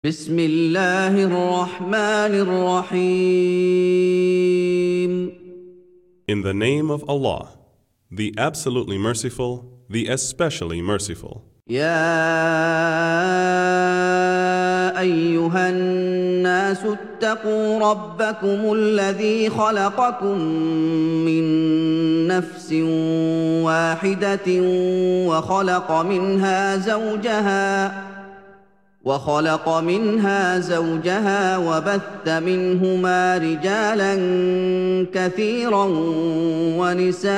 بسم الله الرحمن الرحيم. In the name of Allah, the absolutely merciful, the especially merciful. يا أيها الناس اتقوا ربكم الذي خلقكم من نفس واحدة وخلق منها زوجها وبث منهما رجالا كثيرا ونساء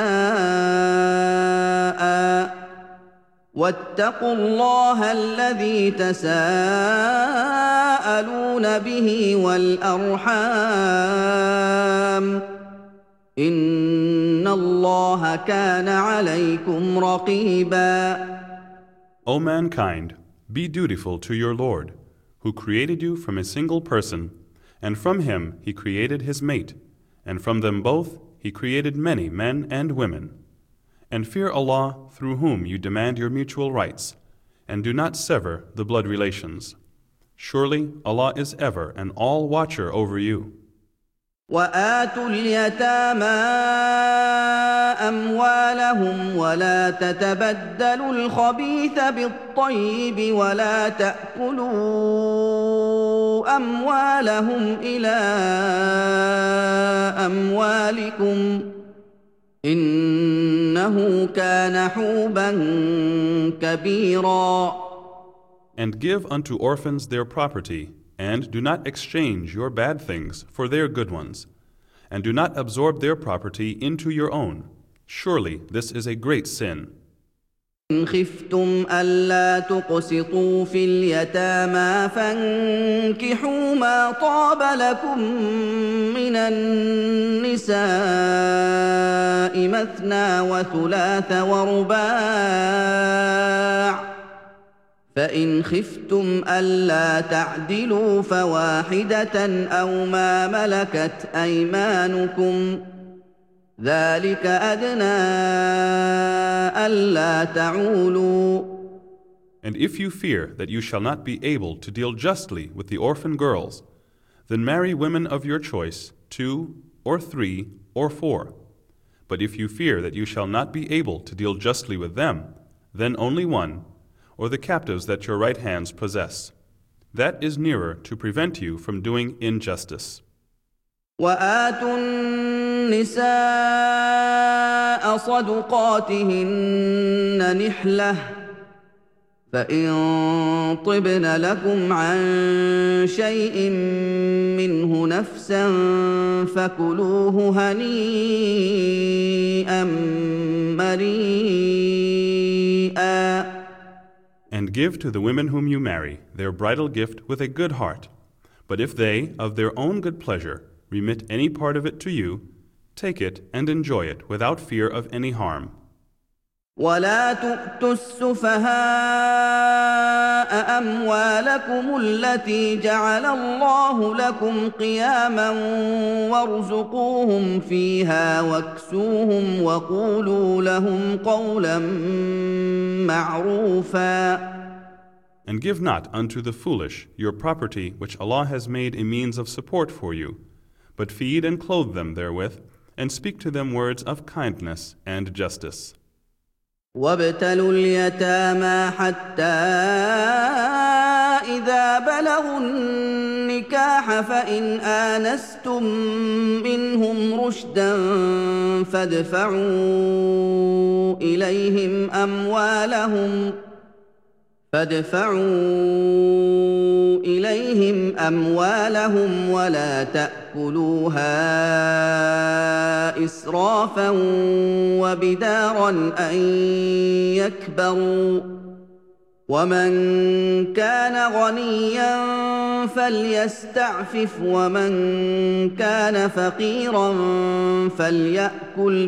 واتقوا الله الذي تساءلون به والأرحام إن الله كان عليكم رقيبا. O mankind, be dutiful to your Lord, who created you from a single person, and from him he created his mate, and from them both he created many men and women. And fear Allah, through whom you demand your mutual rights, and do not sever the blood relations. Surely Allah is ever an all-watcher over you. وآتوا اليتامى أموالهم ولا تتبدلوا الخبيث بالطيب ولا تأكلوا أموالهم إلى أموالكم إنه كان حوبا كبيرا. And give unto orphans their property, and do not exchange your bad things for their good ones, and do not absorb their property into your own. Surely this is a great sin. إن خفتم ألا تقسطوا في اليتامى فانكحوا ما طاب لكم من النساء مثنى وثلاث ورباع فإن خفتم ألا تعدلوا فواحدة أو ما ملكت أيمانكم ذلك أدنى ألا تعولوا. And if you fear that you shall not be able to deal justly with the orphan girls, then marry women of your choice, 2 or 3 or 4. But if you fear that you shall not be able to deal justly with them, then only one, or the captives that your right hands possess. That is nearer to prevent you from doing injustice. وآتوا النساء صدقاتهن نحلة فإن طبن لكم عن شيء منه نفسا فكلوه هنيئا مريئا. And give to the women whom you marry their bridal gift with a good heart. But if they, of their own good pleasure, remit any part of it to you, take it and enjoy it without fear of any harm. ولا تؤتوا السفهاء أموالكم التي جعل الله لكم قياما وارزقوهم فيها واكسوهم وقولوا لهم قولا معروفا. And give not unto the foolish your property which Allah has made a means of support for you, but feed and clothe them therewith, and speak to them words of kindness and justice. وابتلوا اليتامى حتى إذا بلغوا النكاح فإن آنستم منهم رشدا فادفعوا إليهم أموالهم ولا تأكلوها إسرافا وبدارا أن يكبروا ومن كان غنيا فليستعفف ومن كان فقيرا فليأكل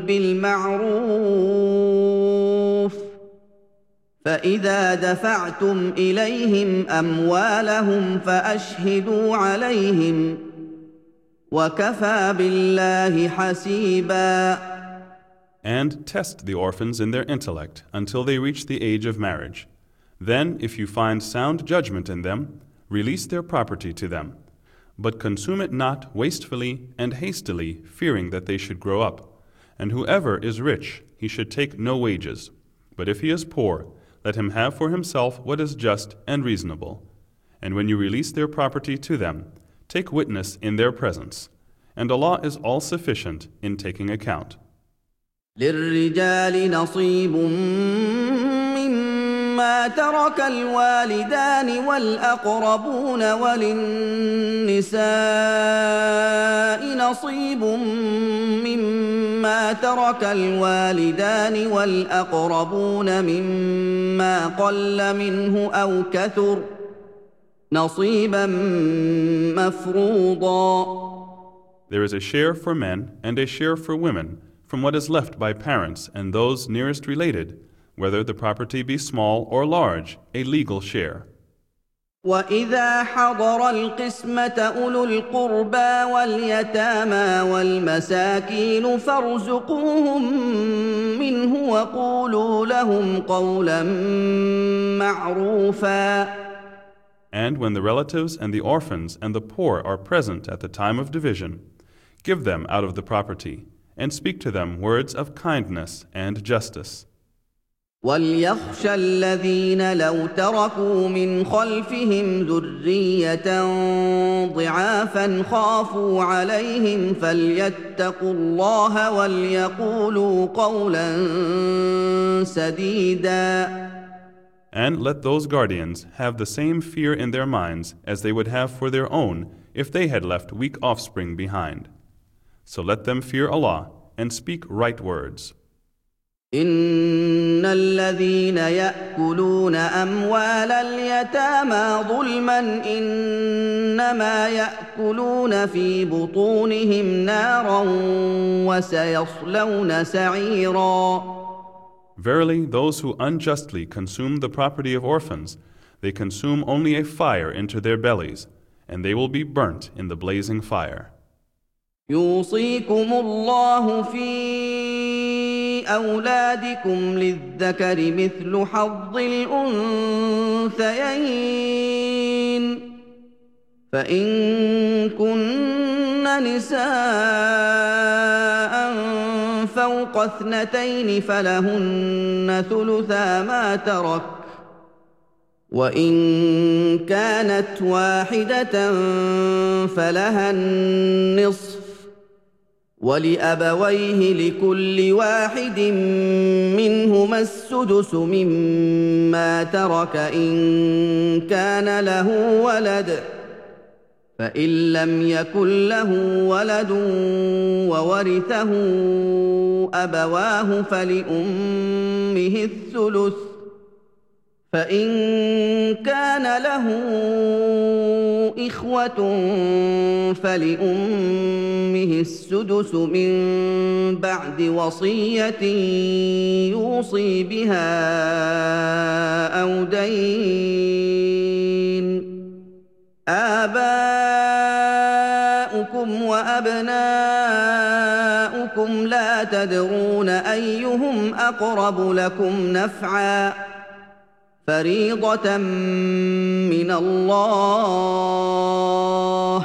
بالمعروف فإذا دفعتم إليهم أموالهم فأشهدوا عليهم وكفى بالله حسيبا. And test the orphans in their intellect until they reach the age of marriage. Then, if you find sound judgment in them, release their property to them, but consume it not wastefully and hastily, fearing that they should grow up. And whoever is rich, he should take no wages. But if he is poor, let him have for himself what is just and reasonable. And when you release their property to them, take witness in their presence. And Allah is all-sufficient in taking account. للرجال نصيب مما ترك الوالدان والأقربون وللنساء نصيب مما ترك الوالدان والأقربون مما قل منه أو كثر نصيبا مفروضا. There is a share for men and a share for women from what is left by parents and those nearest related, whether the property be small or large, a legal share. وَإِذَا حَضَرَ الْقِسْمَةَ أُولُو الْقُرْبَى وَالْيَتَامَى وَالْمَسَاكِينُ فَارْزُقُوهُم مِّنْهُ وَقُولُوا لَهُمْ قَوْلًا مَّعْرُوفًا. And when the relatives and the orphans and the poor are present at the time of division, give them out of the property, and speak to them words of kindness and justice. وَلْيَخْشَ الَّذِينَ لَوْ تَرَكُوا مِنْ خَلْفِهِمْ ذُرِّيَّةً ضِعَافًا خَافُوا عَلَيْهِمْ فَلْيَتَّقُوا اللَّهَ وَلْيَقُولُوا قَوْلًا سَدِيدًا. And let those guardians have the same fear in their minds as they would have for their own if they had left weak offspring behind. So let them fear Allah and speak right words. إن الذين يأكلون أموال اليتامى ظلما إنما يأكلون في بطونهم نارا وسيصلون سعيرا. Verily, those who unjustly consume the property of orphans, they consume only a fire into their bellies, and they will be burnt in the blazing fire. يوصيكم الله في أولادكم للذكر مثل حظ الأنثيين فإن كن نساء فوق 2 فلهن ثلثا ما ترك وإن كانت واحدة فلها النصف ولأبويه لكل واحد منهما السدس مما ترك إن كان له ولد فإن لم يكن له ولد وورثه أبواه فلأمه الثلث فإن كان له إخوة فلأمه السدس من بعد وصية يوصي بها أو دين. آباؤكم وأبناؤكم لا تدرون أيهم أقرب لكم نفعا فريضة من الله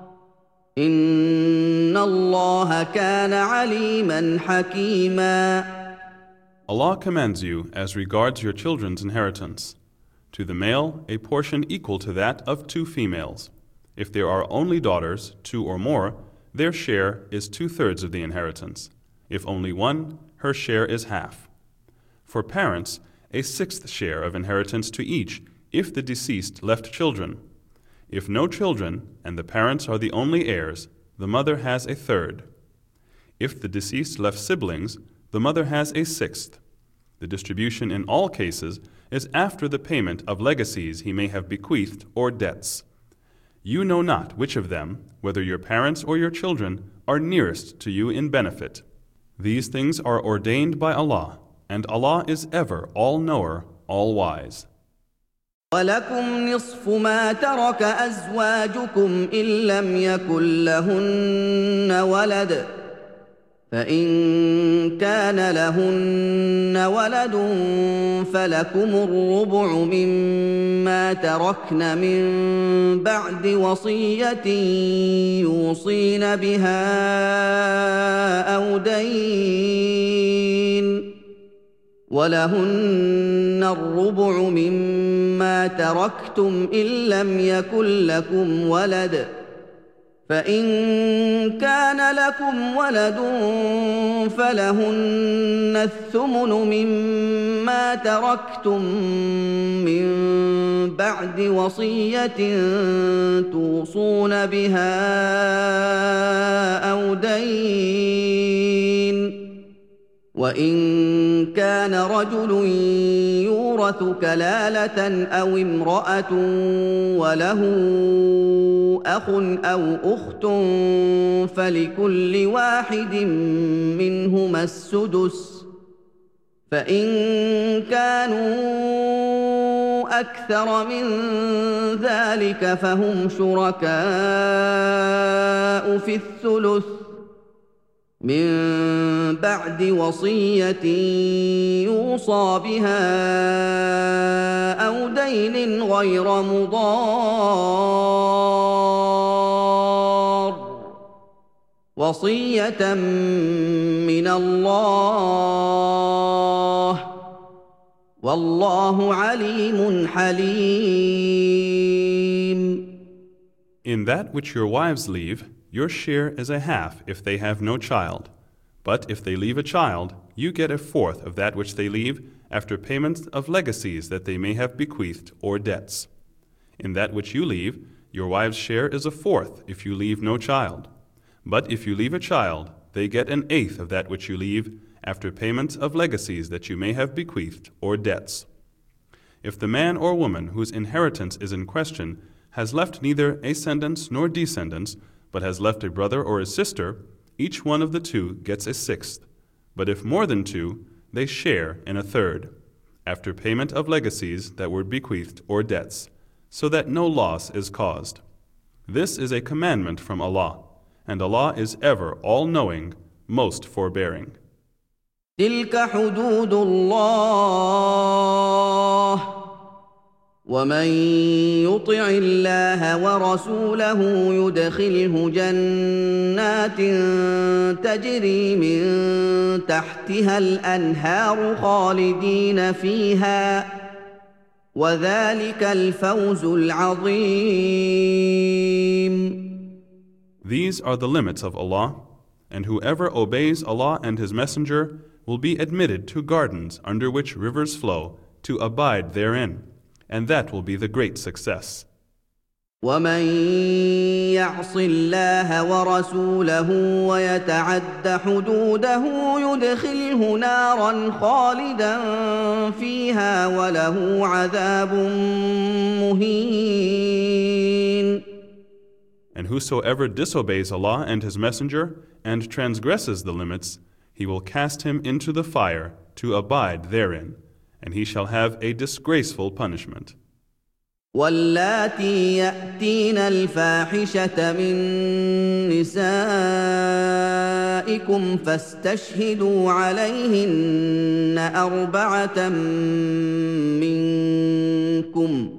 إن الله كان عليما حكيما. Allah commands you as regards your children's inheritance. To the male, a portion equal to that of 2 females. If there are only daughters, 2 or more, their share is 2/3 of the inheritance. If only one, her share is half. For parents, a 1/6 share of inheritance to each if the deceased left children. If no children, and the parents are the only heirs, the mother has a 1/3. If the deceased left siblings, the mother has a 1/6. The distribution in all cases is after the payment of legacies he may have bequeathed or debts. You know not which of them, whether your parents or your children, are nearest to you in benefit. These things are ordained by Allah, and Allah is ever all-knower, all-wise. وَلَكُمْ نِصْفُ مَا تَرَكَ أَزْوَاجُكُمْ إِن لَّمْ يَكُن لَّهُنَّ وَلَدٌ فإن كان لهن ولد فلكم الربع مما تركن من بعد وصية يوصين بها أو دين ولهن الربع مما تركتم إن لم يكن لكم ولد فإن كان لكم ولد فلهن الثمن مما تركتم من بعد وصية توصون بها أو دين وإن كان رجل يورث كلالة أو امرأة وله أخ أو أخت فلكل واحد منهما السدس فإن كانوا أكثر من ذلك فهم شركاء في الثلث من بعد وصية يوصى بها أو دين غير مضار وصية من الله والله عليم حليم. In that which your wives leave, your share is a half if they have no child. But if they leave a child, you get a fourth of that which they leave after payment of legacies that they may have bequeathed or debts. In that which you leave, your wife's share is a fourth if you leave no child. But if you leave a child, they get an eighth of that which you leave after payment of legacies that you may have bequeathed or debts. If the man or woman whose inheritance is in question has left neither ascendants nor descendants, but has left a brother or a sister, each one of the two gets a sixth. But if more than two, they share in a third, after payment of legacies that were bequeathed or debts, so that no loss is caused. This is a commandment from Allah, and Allah is ever all-knowing, most forbearing. تلك حدود الله ومن يطع الله ورسوله يدخله جنات تجري من تحتها الأنهار خالدين فيها وذلك الفوز العظيم. These are the limits of Allah, and whoever obeys Allah and His Messenger will be admitted to gardens under which rivers flow to abide therein. And that will be the great success. ومن يعص الله ورسوله ويتعد حدوده يدخله نارا خالدا فيها وله عذاب مهين. And whosoever disobeys Allah and His Messenger and transgresses the limits, He will cast him into the fire to abide therein. And he shall have a disgraceful punishment. واللاتي يأتين الفاحشة من نسائكم فاستشهدوا عليهن أربعة منكم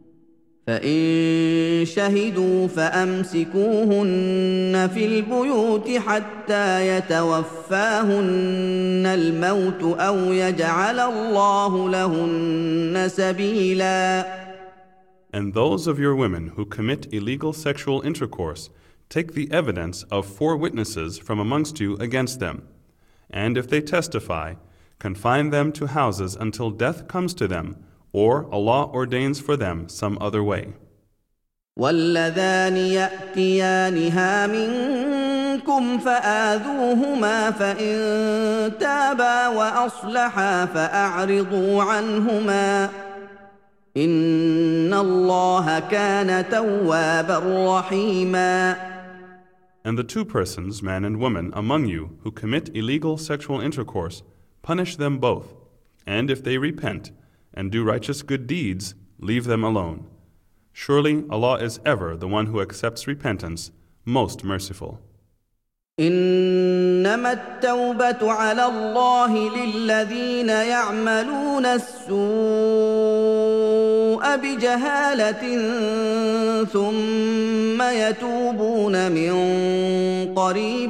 فإن شهدوا فأمسكوهن في البيوت حتى يتوفاهن الموت أو يجعل الله لهن سبيلا. And those of your women who commit illegal sexual intercourse, take the evidence of 4 witnesses from amongst you against them. And if they testify, confine them to houses until death comes to them, or Allah ordains for them some other way. واللذان يأتيانها منكم فآذوهما فإن تابا وأصلحا فأعرضوا عنهما إن الله كان توابا رحيما. And the 2 persons, man and woman, among you who commit illegal sexual intercourse, punish them both. And if they repent and do righteous good deeds, leave them alone. Surely Allah is ever the one who accepts repentance, most merciful. إن إنما التوبة على الله للذين يعملون السوء بجهالة ثم يتوبون من قريب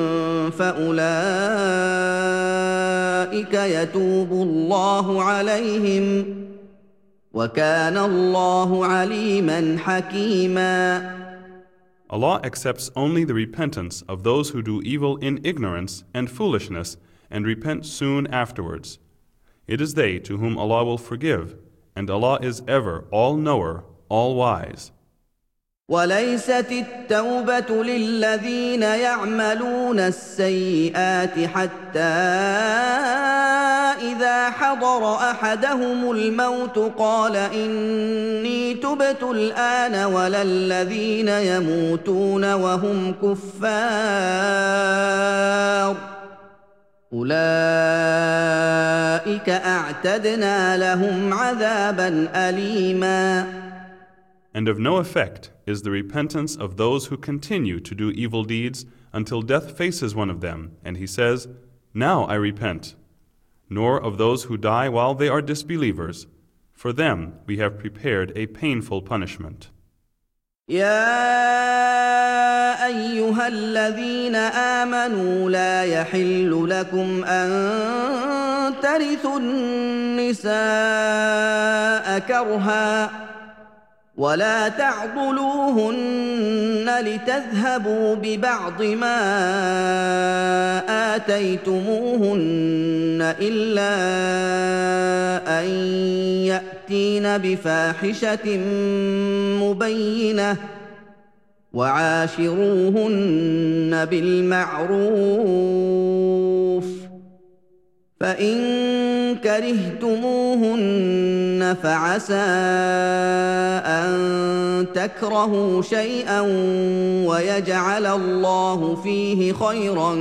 فأولئك يتوب الله عليهم وكان الله عليما حكيما. Allah accepts only the repentance of those who do evil in ignorance and foolishness and repent soon afterwards. It is they to whom Allah will forgive, and Allah is ever all-knower, all-wise. وليست التوبة للذين يعملون السيئات حتى إذا حضر أحدهم الموت قال إني تبت الآن ولا الذين يموتون وهم كفار أولئك أعتدنا لهم عذابا أليما. And of no effect is the repentance of those who continue to do evil deeds until death faces one of them, and he says, "Now I repent." Nor of those who die while they are disbelievers. For them we have prepared a painful punishment. يا أيها الذين آمنوا لا يحل لكم أن ترثوا النساء كرها ولا تعضلوهن لتذهبوا ببعض ما آتيتموهن إلا أن يأتين بفاحشة مبينة وعاشروهن بالمعروف فإن كرهتموهن فعسى أن تكرهوا شيئا ويجعل الله فيه خيرا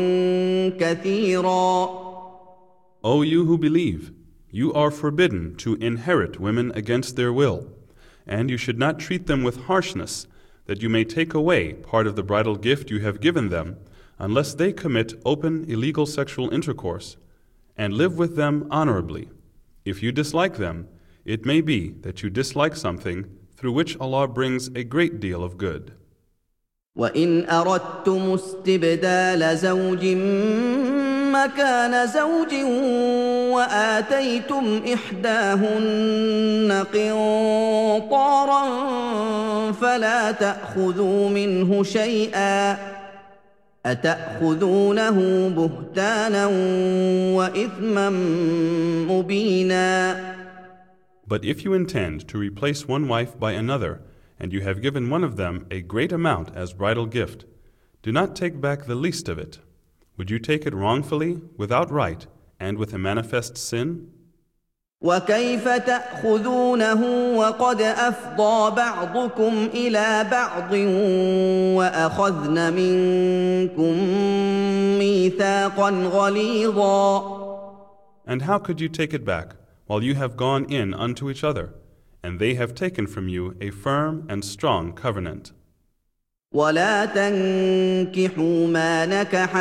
كثيرا. O you who believe, you are forbidden to inherit women against their will, and you should not treat them with harshness, that you may take away part of the bridal gift you have given them, unless they commit open illegal sexual intercourse, and live with them honorably. If you dislike them, it may be that you dislike something through which Allah brings a great deal of good. وَإِنْ أَرَدتُّمُ اسْتِبْدَالَ زَوْجٍ مَّكَانَ زَوْجٍ وَآتَيْتُمْ إِحْدَاهُنَّ قِنطَارًا فَلَا تَأْخُذُوا مِنْهُ شَيْئًا أَتَأْخُذُونَهُ بُهْتَانًا وَإِثْمًا مُّبِينًا. But if you intend to replace one wife by another, and you have given one of them a great amount as bridal gift, do not take back the least of it. Would you take it wrongfully, without right, and with a manifest sin? وَكَيْفَ تَأْخُذُونَهُ وَقَدْ أَفْضَىٰ بَعْضُكُمْ إِلَىٰ بَعْضٍ وَأَخَذْنَ مِنكُم مِّيثَاقًا غَلِيظًا. And how could you take it back, while you have gone in unto each other, and they have taken from you a firm and strong covenant? ولا تنكحوا ما نكح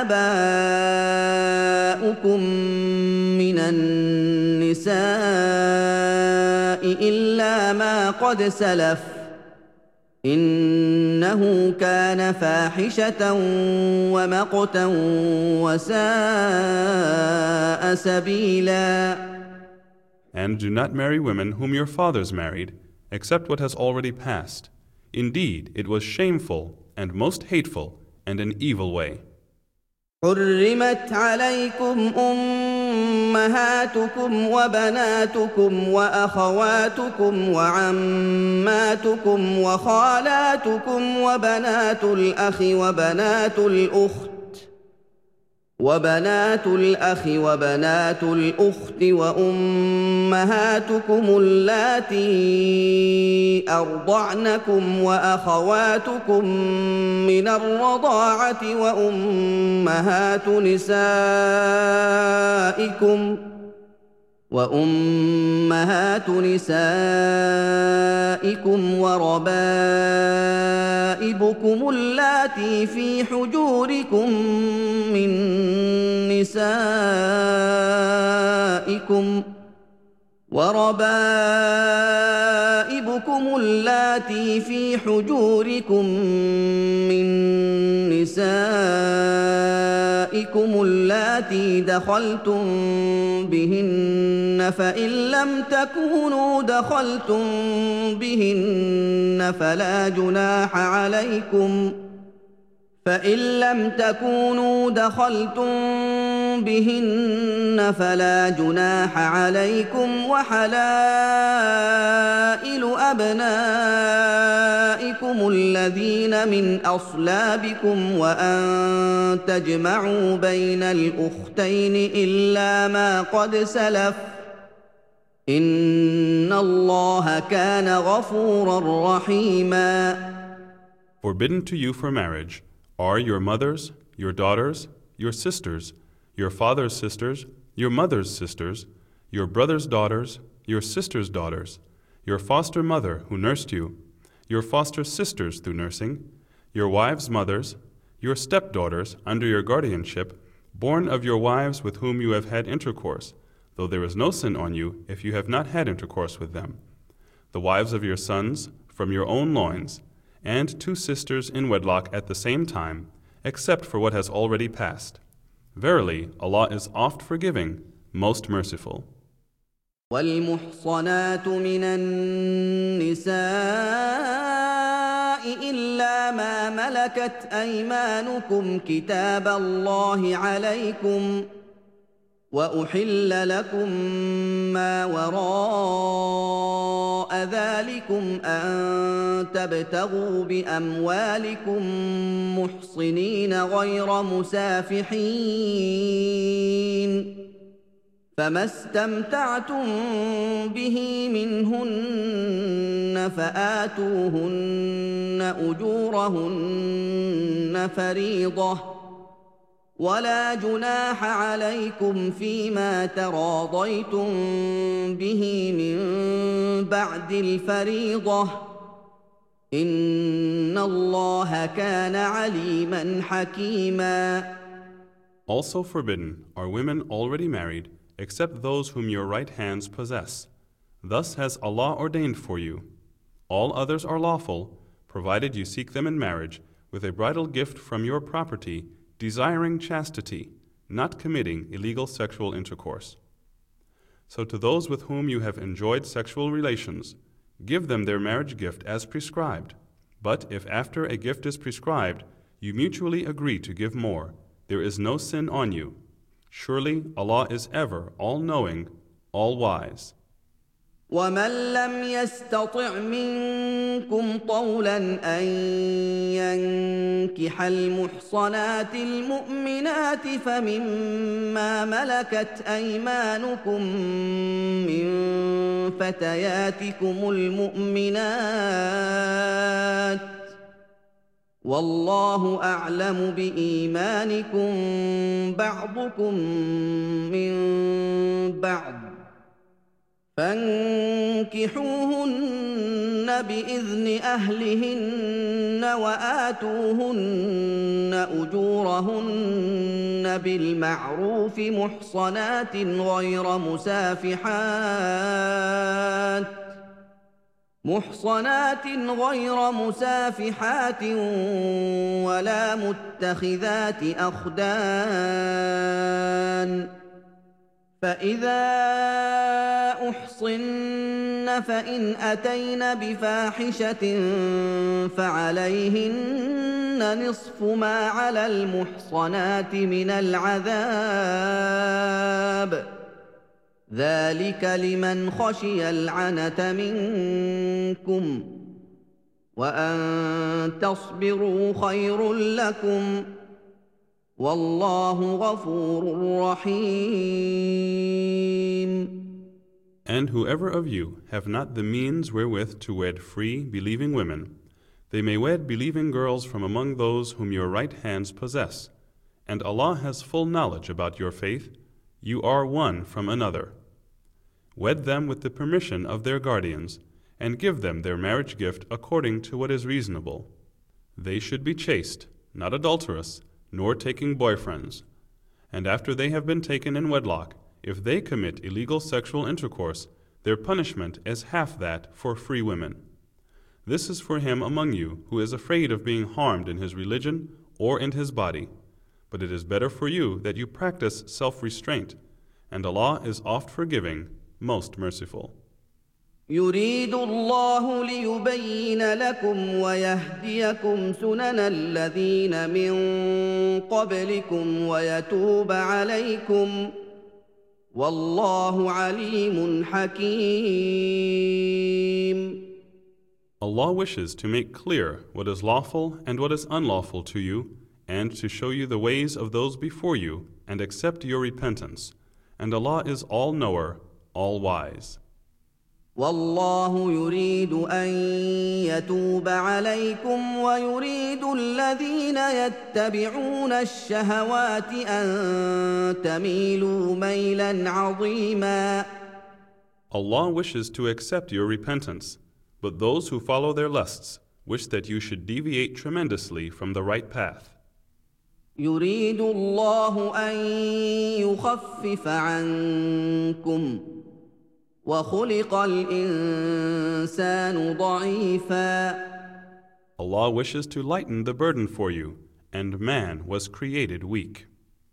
آباؤكم من النساء إلا ما قد سلف إنه كان فاحشة ومقتا وساء سبيلا. And do not marry women whom your fathers married, except what has already passed. Indeed, it was shameful and most hateful and an evil way. حرمت عليكم أمهاتكم وبناتكم وأخواتكم وعماتكم وخالاتكم وبنات الأخ وبنات الأخت وأمهاتكم اللاتي أرضعنكم وأخواتكم من الرضاعة وأمهات نسائكم وربائبكم وربائبكم اللاتي في حجوركم من نسائكم اللاتي دخلتم بهن فإن لم تكونوا دخلتم بهن فلا جناح عليكم وحلائل أبنائكم الذين من أصلابكم وأن تجمعوا بين الأختين إلا ما قد سلف إن الله كان غفورا رحيما. Forbidden to you for marriage are your mothers, your daughters, your sisters, your father's sisters, your mother's sisters, your brother's daughters, your sister's daughters, your foster mother who nursed you, your foster sisters through nursing, your wives' mothers, your stepdaughters under your guardianship, born of your wives with whom you have had intercourse, though there is no sin on you if you have not had intercourse with them, the wives of your sons from your own loins, and 2 sisters in wedlock at the same time, except for what has already passed. Verily, Allah is oft forgiving, most merciful. والمحصنات من النساء إلا ما ملكت أيمانكم كتاب الله عليكم وأحل لكم ما وراء ذلكم أن تبتغوا بأموالكم محصنين غير مسافحين فما استمتعتم به منهن فآتوهن أجورهن فريضة ولا جناح عليكم فيما تراضيتم به من بعد الفريضة إن الله كان عليما حكيما. Also forbidden are women already married, except those whom your right hands possess. Thus has Allah ordained for you. All others are lawful, provided you seek them in marriage with a bridal gift from your property, desiring chastity, not committing illegal sexual intercourse. So to those with whom you have enjoyed sexual relations, give them their marriage gift as prescribed. But if after a gift is prescribed, you mutually agree to give more, there is no sin on you. Surely Allah is ever all-knowing, all-wise. ومن لم يستطع منكم طولا أن ينكح المحصنات المؤمنات فمما ملكت أيمانكم من فتياتكم المؤمنات والله أعلم بإيمانكم بعضكم من بعض فانكحوهن بإذن أهلهن وآتوهن أجورهن بالمعروف محصنات غير مسافحات ولا متخذات أخدان فإذا أحصن فإن أتين بفاحشة فعليهن نصف ما على المحصنات من العذاب ذلك لمن خشي العنة منكم وأن تصبروا خير لكم والله غفور رحيم. And whoever of you have not the means wherewith to wed free, believing women, they may wed believing girls from among those whom your right hands possess. And Allah has full knowledge about your faith. You are one from another. Wed them with the permission of their guardians, and give them their marriage gift according to what is reasonable. They should be chaste, not adulterous, nor taking boyfriends. And after they have been taken in wedlock, if they commit illegal sexual intercourse, their punishment is half that for free women. This is for him among you who is afraid of being harmed in his religion or in his body. But it is better for you that you practice self-restraint, and Allah is oft forgiving, most merciful. يريد الله ليبين لكم ويهديكم سنن الذين من قبلكم ويتوب عليكم والله عليم حكيم. Allah wishes to make clear what is lawful and what is unlawful to you, and to show you the ways of those before you, and accept your repentance. And Allah is all-knower, all-wise. والله يريد أن يتوب عليكم ويريد الذين يتبعون الشهوات أن تميلوا ميلا عظيما. Allah wishes to accept your repentance, but those who follow their lusts wish that you should deviate tremendously from the right path. يريد الله أن يخفف عنكم وخلق الإنسان ضعيفا. Allah wishes to lighten the burden for you, and man was created weak.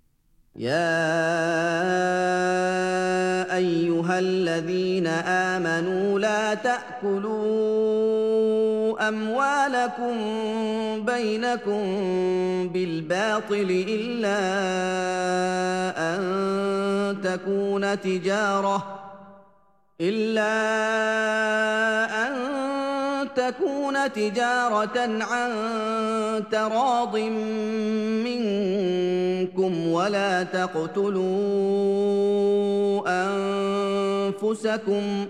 يا أيها الذين آمنوا لا تأكلوا أموالكم بينكم بالباطل إلا أن تكون تجارة عن تراض منكم ولا تقتلوا أنفسكم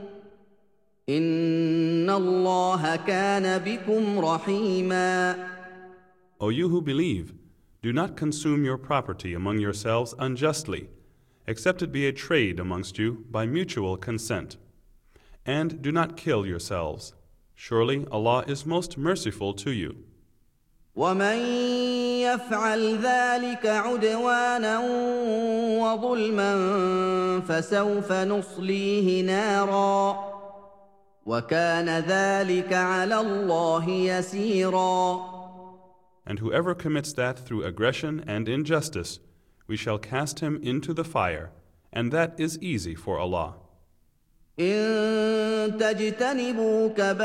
إن الله كان بكم رحيما. O you who believe, do not consume your property among yourselves unjustly, except it be a trade amongst you by mutual consent. And do not kill yourselves. Surely Allah is most merciful to you. ومن يفعل ذلك عدوانا وظلما فسوف نصليه نارا وكان ذلك على الله يسيرا. And whoever commits that through aggression and injustice, we shall cast him into the fire, and that is easy for Allah. إن تجتنبوا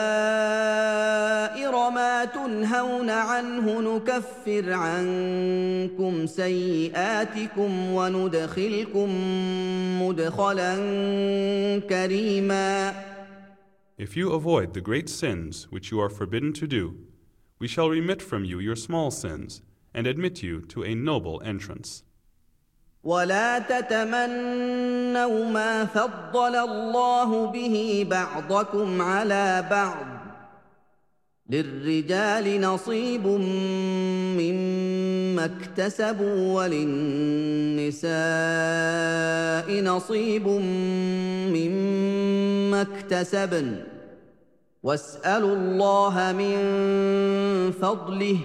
كبائر ما تنهون عنه نكفر عنكم سيئاتكم وندخلكم مدخلا كريما. If you avoid the great sins which you are forbidden to do, we shall remit from you your small sins and admit you to a noble entrance. ولا تتمنوا ما فضل الله به بعضكم على بعض للرجال نصيب مما اكتسبوا وللنساء نصيب مما اكتسبن واسألوا الله من فضله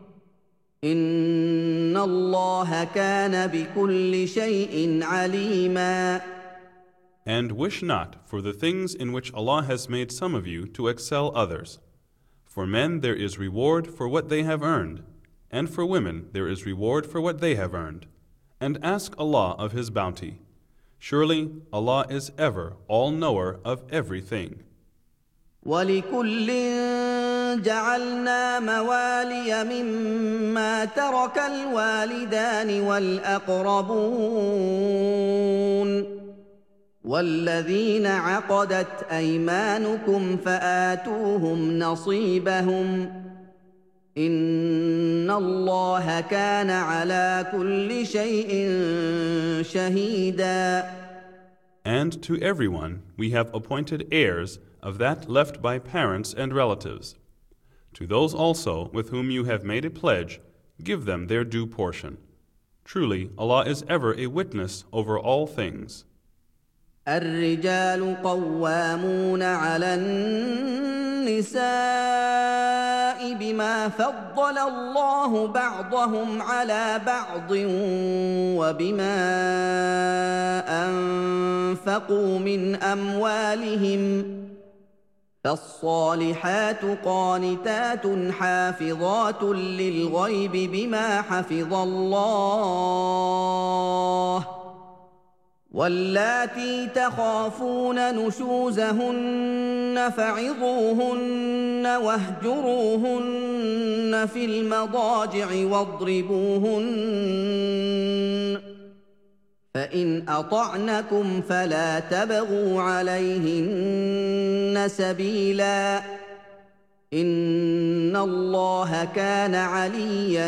إن الله كان بكل شيء عليما. And wish not for the things in which Allah has made some of you to excel others. For men there is reward for what they have earned, and for women there is reward for what they have earned. And ask Allah of His bounty. Surely Allah is ever all-knower of everything. وَلِكُلٍّ جعلنا موالي مما ترك الوالدان والأقربون والذين عقدت أيمانكم فآتوهم نصيبهم إن الله كان على كل شيء شهيدا. And to everyone we have appointed heirs of that left by parents and relatives. To those also with whom you have made a pledge, give them their due portion. Truly, Allah is ever a witness over all things. الرجال قوامون على النساء بما فضل الله بعضهم على بعض وبما أنفقوا من أموالهم فالصالحات قانتات حافظات للغيب بما حفظ الله واللاتي تخافون نشوزهن فعظوهن واهجروهن في المضاجع واضربوهن فإن أطعنكم فلا تبغوا عليهن سبيلا إن الله كان عليا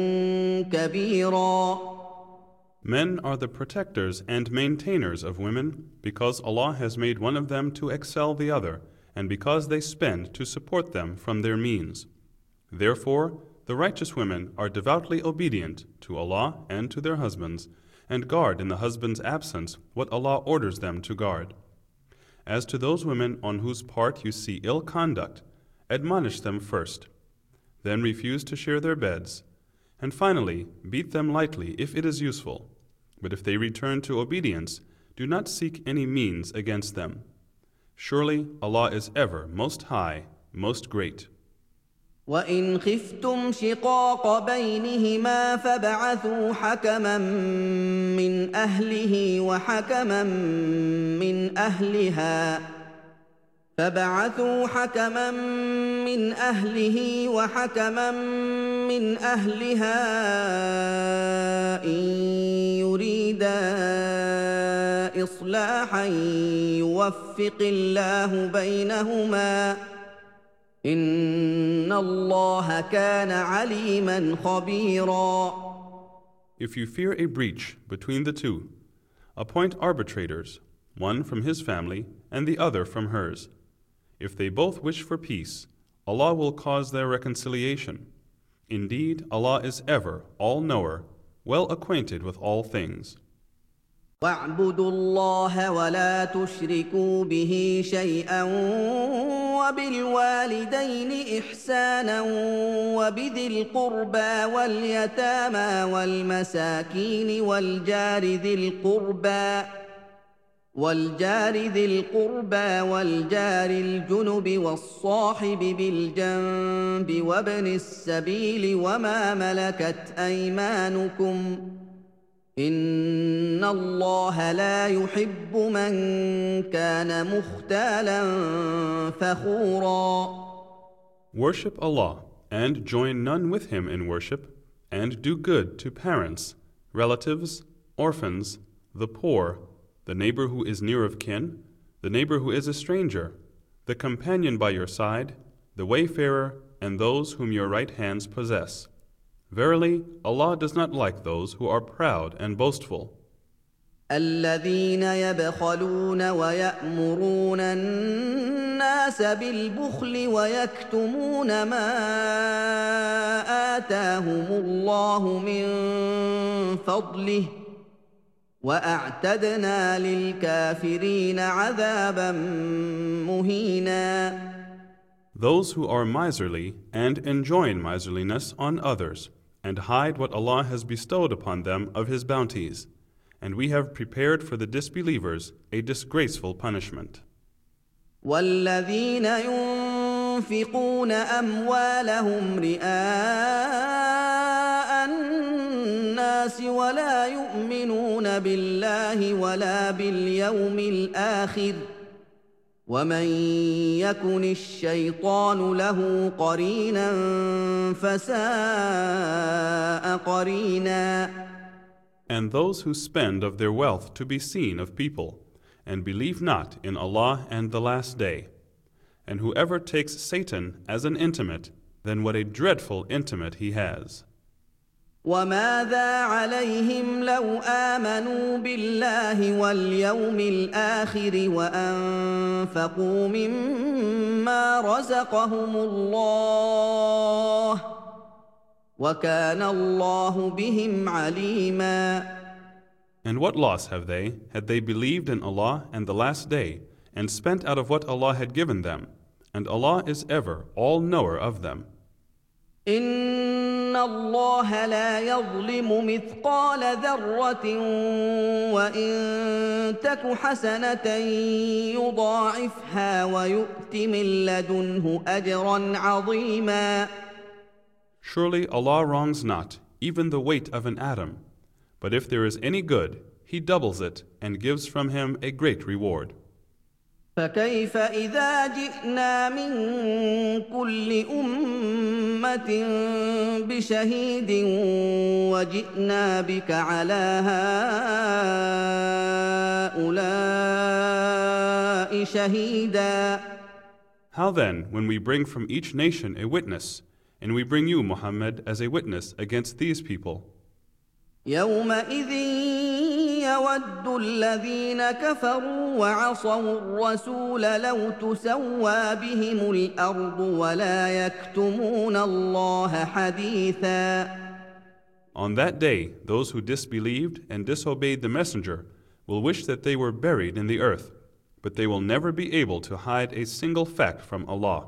كبيرا. Men are the protectors and maintainers of women because Allah has made one of them to excel the other and because they spend to support them from their means. Therefore, the righteous women are devoutly obedient to Allah and to their husbands and guard in the husband's absence what Allah orders them to guard. As to those women on whose part you see ill conduct, admonish them first, then refuse to share their beds, and finally beat them lightly if it is useful. But if they return to obedience, do not seek any means against them. Surely Allah is ever most high, most great. وَإِنْ خِفْتُمْ شِقَاقَ بَيْنِهِمَا فَابْعَثُوا حَكَمًا مِّنْ أَهْلِهِ وَحَكَمًا مِّنْ أَهْلِهَا إِن يُرِيدَا إِصْلَاحًا يُوَفِّقِ اللَّهُ بَيْنَهُمَا إِنَّ اللَّهَ كَانَ عَلِيمًا خَبِيرًا. If you fear a breach between the two, appoint arbitrators, one from his family and the other from hers. If they both wish for peace, Allah will cause their reconciliation. Indeed, Allah is ever all-knower, well acquainted with all things. وَاعْبُدُوا اللَّهَ وَلَا تُشْرِكُوا بِهِ شَيْئًا وَبِالْوَالِدَيْنِ إِحْسَانًا وَبِذِي الْقُرْبَى وَالْيَتَامَى وَالْمَسَاكِينِ والجار ذي القربى والجار الجنب والصاحب بالجنب وابن السبيل وما ملكت أيمانكم إن الله لا يحب من كان مختالا فخورا. Worship Allah and join none with Him in worship, and do good to parents, relatives, orphans, the poor, the neighbor who is near of kin, the neighbor who is a stranger, the companion by your side, the wayfarer, and those whom your right hands possess. Verily, Allah does not like those who are proud and boastful. الذين يبخلون ويأمرون الناس بالبخل ويكتمون ما آتاهم الله من فضله وأعتدنا للكافرين عذابا مهينا. Those who are miserly and enjoin miserliness on others, and hide what Allah has bestowed upon them of His bounties, and we have prepared for the disbelievers a disgraceful punishment. والذين ينفقون أموالهم رئاء الناس ولا يؤمنون بالله ولا باليوم الآخر ومن يكن الشيطان له قرينا فساء قرينا. And those who spend of their wealth to be seen of people, and believe not in Allah and the Last Day. And whoever takes Satan as an intimate, then what a dreadful intimate he has. وَمَاذَا عَلَيْهِمْ لَوْ آمَنُوا بِاللَّهِ وَالْيَوْمِ الْآخِرِ وَأَنفَقُوا مِمَّا رَزَقَهُمُ اللَّهُ وَكَانَ اللَّهُ بِهِمْ عَلِيمًا. And what loss have they, had they believed in Allah and the Last Day, and spent out of what Allah had given them, and Allah is ever all-knower of them. إن الله لا يظلم مثقال ذرة وإن تك حسنة يضاعفها ويؤت من لدنه أجرا عظيما. Surely Allah wrongs not even the weight of an atom, but if there is any good, He doubles it and gives from Him a great reward. فكيف إذا جئنا من كل أمة بشهيد وجئنا بك على هؤلاء شهيدا. How then, when we bring from each nation a witness, and we bring you, Muhammad, as a witness against these people? يومئذ يود الذين كفروا وعصوا الرسول لو تسوى بهم الأرض ولا يكتمون الله حديثا. On that day, those who disbelieved and disobeyed the messenger will wish that they were buried in the earth, but they will never be able to hide a single fact from Allah.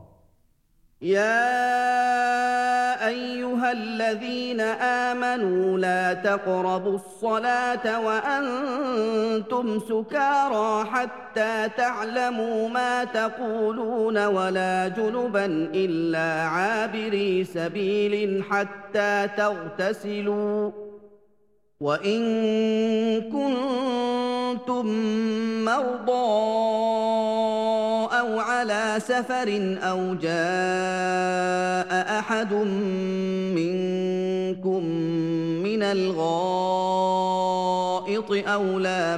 يا أيها الذين آمنوا لا تقربوا الصلاة وأنتم سكارى حتى تعلموا ما تقولون ولا جنبا إلا عابري سبيل حتى تغتسلوا وإن كنتم مرضى أو على سفر أو جاء أحد منكم من الغائط أو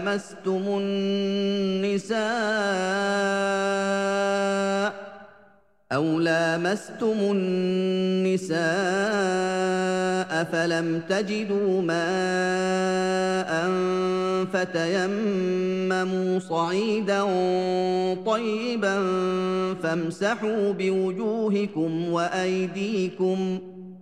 لامستم النساء فلم تجدوا ماء فتيمموا صعيدا طيبا فامسحوا بوجوهكم وأيديكم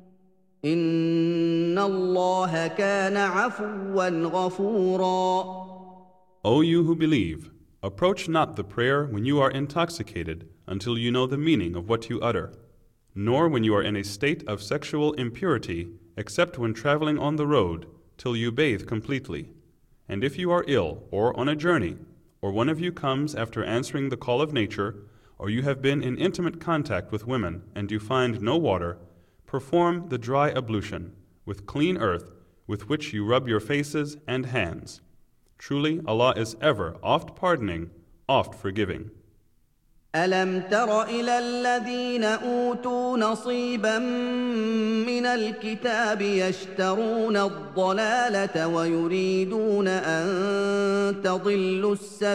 إن الله كان عفوا غفورا. O you who believe, approach not the prayer when you are intoxicated until you know the meaning of what you utter, nor when you are in a state of sexual impurity, except when traveling on the road, till you bathe completely. And if you are ill or on a journey, or one of you comes after answering the call of nature, or you have been in intimate contact with women and you find no water, perform the dry ablution with clean earth with which you rub your faces and hands. Truly, Allah is ever oft pardoning, oft forgiving. ألم تر إلى الذين أوتوا نصيبا من الكتاب يشترون الضلالة ويريدون أن تضلوا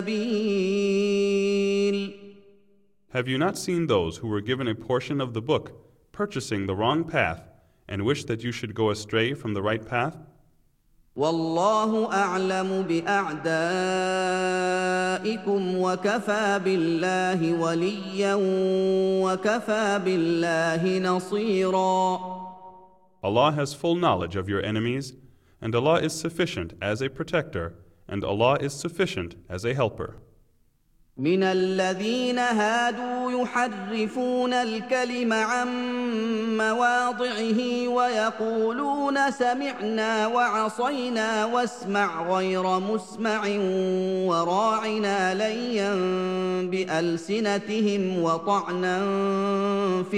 السبيل. Have you not seen those who were given a portion of the book purchasing the wrong path and wish that you should go astray from the right path? والله أعلم بأعدائكم وكفى بالله وليا وكفى بالله نصيرا. Allah has full knowledge of your enemies, and Allah is sufficient as a protector, and Allah is sufficient as a helper. من الذين هادوا يحرفون الكلم عن مواضعه ويقولون سمعنا وعصينا واسمع غير مسمع وراعنا ليا بألسنتهم وطعنا في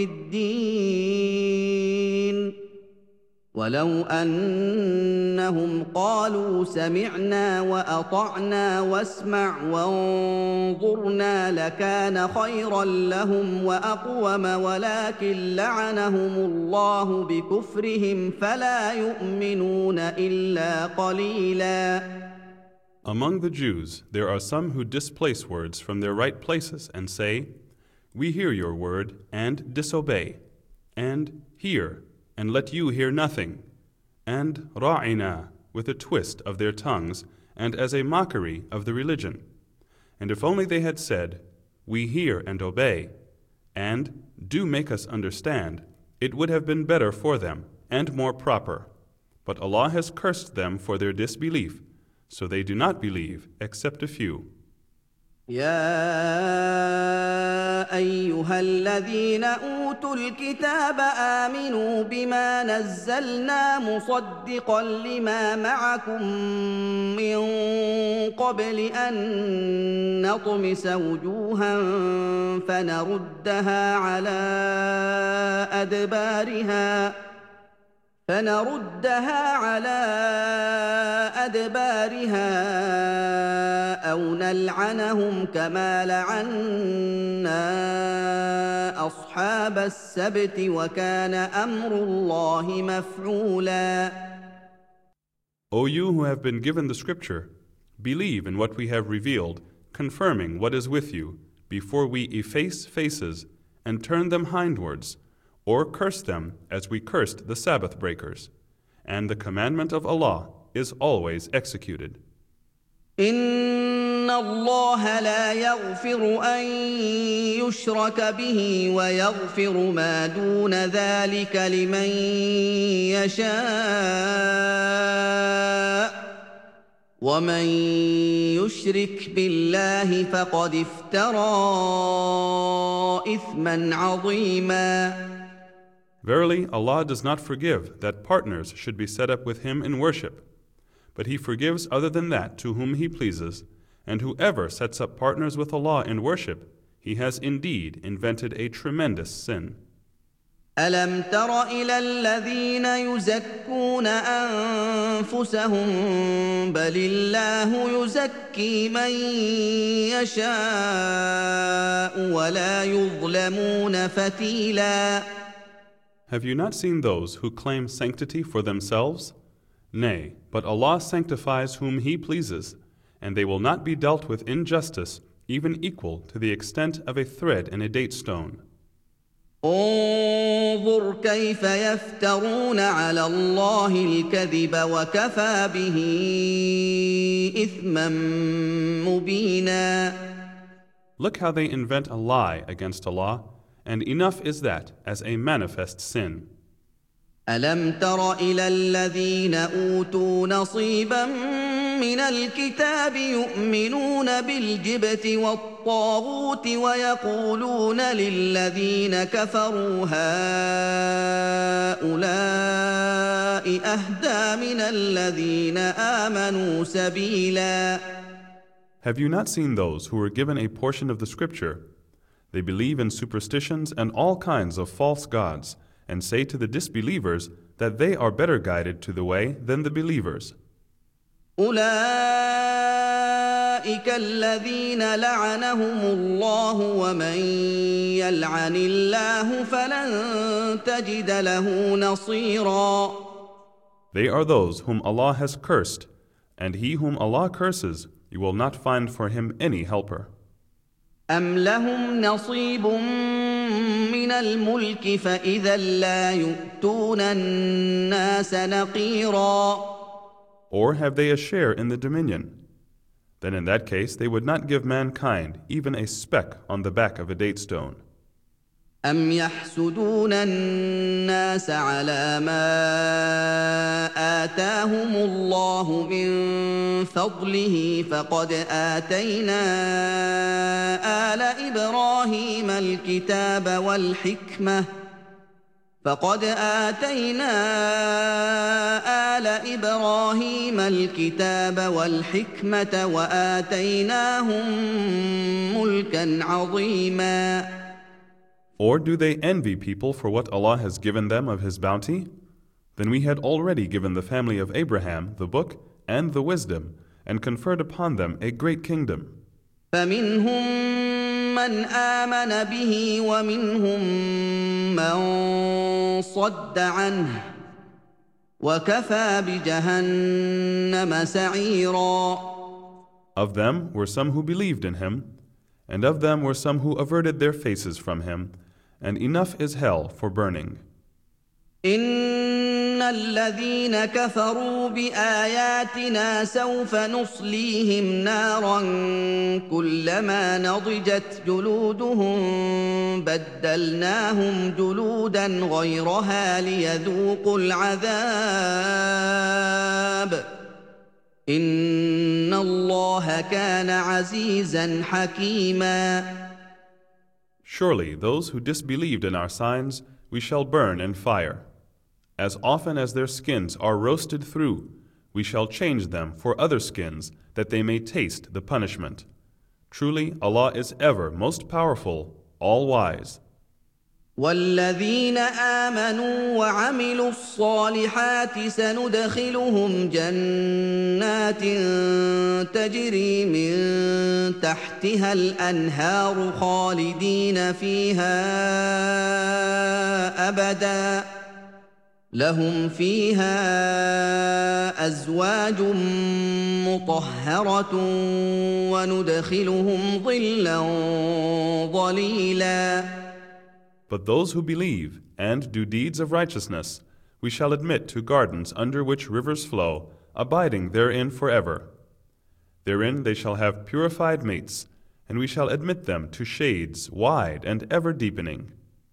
الدين ولو أنهم قالوا سمعنا وأطعنا واسمع وانظرنا لكان خيرا لهم وأقوم ولكن لعنهم الله بكفرهم فلا يؤمنون إلا قليلا. Among the Jews there are some who displace words from their right places and say, "We hear your word and disobey," and "Hear and let you hear nothing," and ra'ina with a twist of their tongues and as a mockery of the religion. And if only they had said, "We hear and obey," and "Do make us understand," it would have been better for them and more proper. But Allah has cursed them for their disbelief, so they do not believe except a few. يا ايها الذين اوتوا الكتاب امنوا بما نزلنا مصدقا لما معكم من قبل ان نطمس وجوها فنردها على أدبارها أو نلعنهم كما لعنا أصحاب السبت وكان أمر الله مفعولا. O you who have been given the scripture, believe in what we have revealed, confirming what is with you, before we efface faces and turn them hindwards, or curse them as we cursed the Sabbath breakers. And the commandment of Allah is always executed. إن الله لا يغفر أن يشرك به ويغفر ما دون ذلك لمن يشاء ومن يشرك بالله فقد افترى إثما عظيما. Verily, Allah does not forgive that partners should be set up with Him in worship, but He forgives other than that to whom He pleases, and whoever sets up partners with Allah in worship, he has indeed invented a tremendous sin. ألم تر إلى الذين يزكون أنفسهم بل الله يزكي من يشاء ولا يظلمون فتيلا. Have you not seen those who claim sanctity for themselves? Nay, but Allah sanctifies whom He pleases, and they will not be dealt with injustice even equal to the extent of a thread in a date stone. انظر كيف يفترون على الله الكذب وكفى به إثما مبينا. Look how they invent a lie against Allah, and enough is that as a manifest sin. ألم تر إلى الذين أوتوا نصيبا من الكتاب يؤمنون بالجبت والطاغوت ويقولون للذين كفروا هؤلاء أهدى من الذين آمنوا سبيلا. Have you not seen those who were given a portion of the scripture? They believe in superstitions and all kinds of false gods, and say to the disbelievers that they are better guided to the way than the believers. أولئك الذين لعنهم الله ومن يلعن الله فلن تجد له نصيرا. They are those whom Allah has cursed, and he whom Allah curses, you will not find for him any helper. أم لهم نصيب من الملك فإذا لا يؤتون الناس نقيرا. Or have they a share in the dominion? Then in that case they would not give mankind even a speck on the back of a date stone. أم يحسدون الناس على ما آتاهم الله من فضله فقد آتينا آل إبراهيم الكتاب والحكمة وآتيناهم ملكا عظيما. Or do they envy people for what Allah has given them of His bounty? Then we had already given the family of Abraham the book and the wisdom, and conferred upon them a great kingdom. فمنهم من آمن به ومنهم من صد عنه وكفى بجهنم سعيرا. Of them were some who believed in Him, and of them were some who averted their faces from Him, and enough is hell for burning. إن الذين كفروا بآياتنا سوف نصليهم نارا كلما نضجت جلودهم بدلناهم جلودا غيرها ليذوقوا العذاب إن الله كان عزيزا حكيما. Surely those who disbelieved in our signs we shall burn in fire. As often as their skins are roasted through, we shall change them for other skins that they may taste the punishment. Truly Allah is ever most powerful, all-wise. والذين آمنوا وعملوا الصالحات سندخلهم جنات تجري من تحتها الأنهار خالدين فيها أبدا لهم فيها أزواج مطهرة وندخلهم ظلا ظليلا. But those who believe and do deeds of righteousness, we shall admit to gardens under which rivers flow, abiding therein forever. Therein they shall have purified mates, and we shall admit them to shades wide and ever deepening.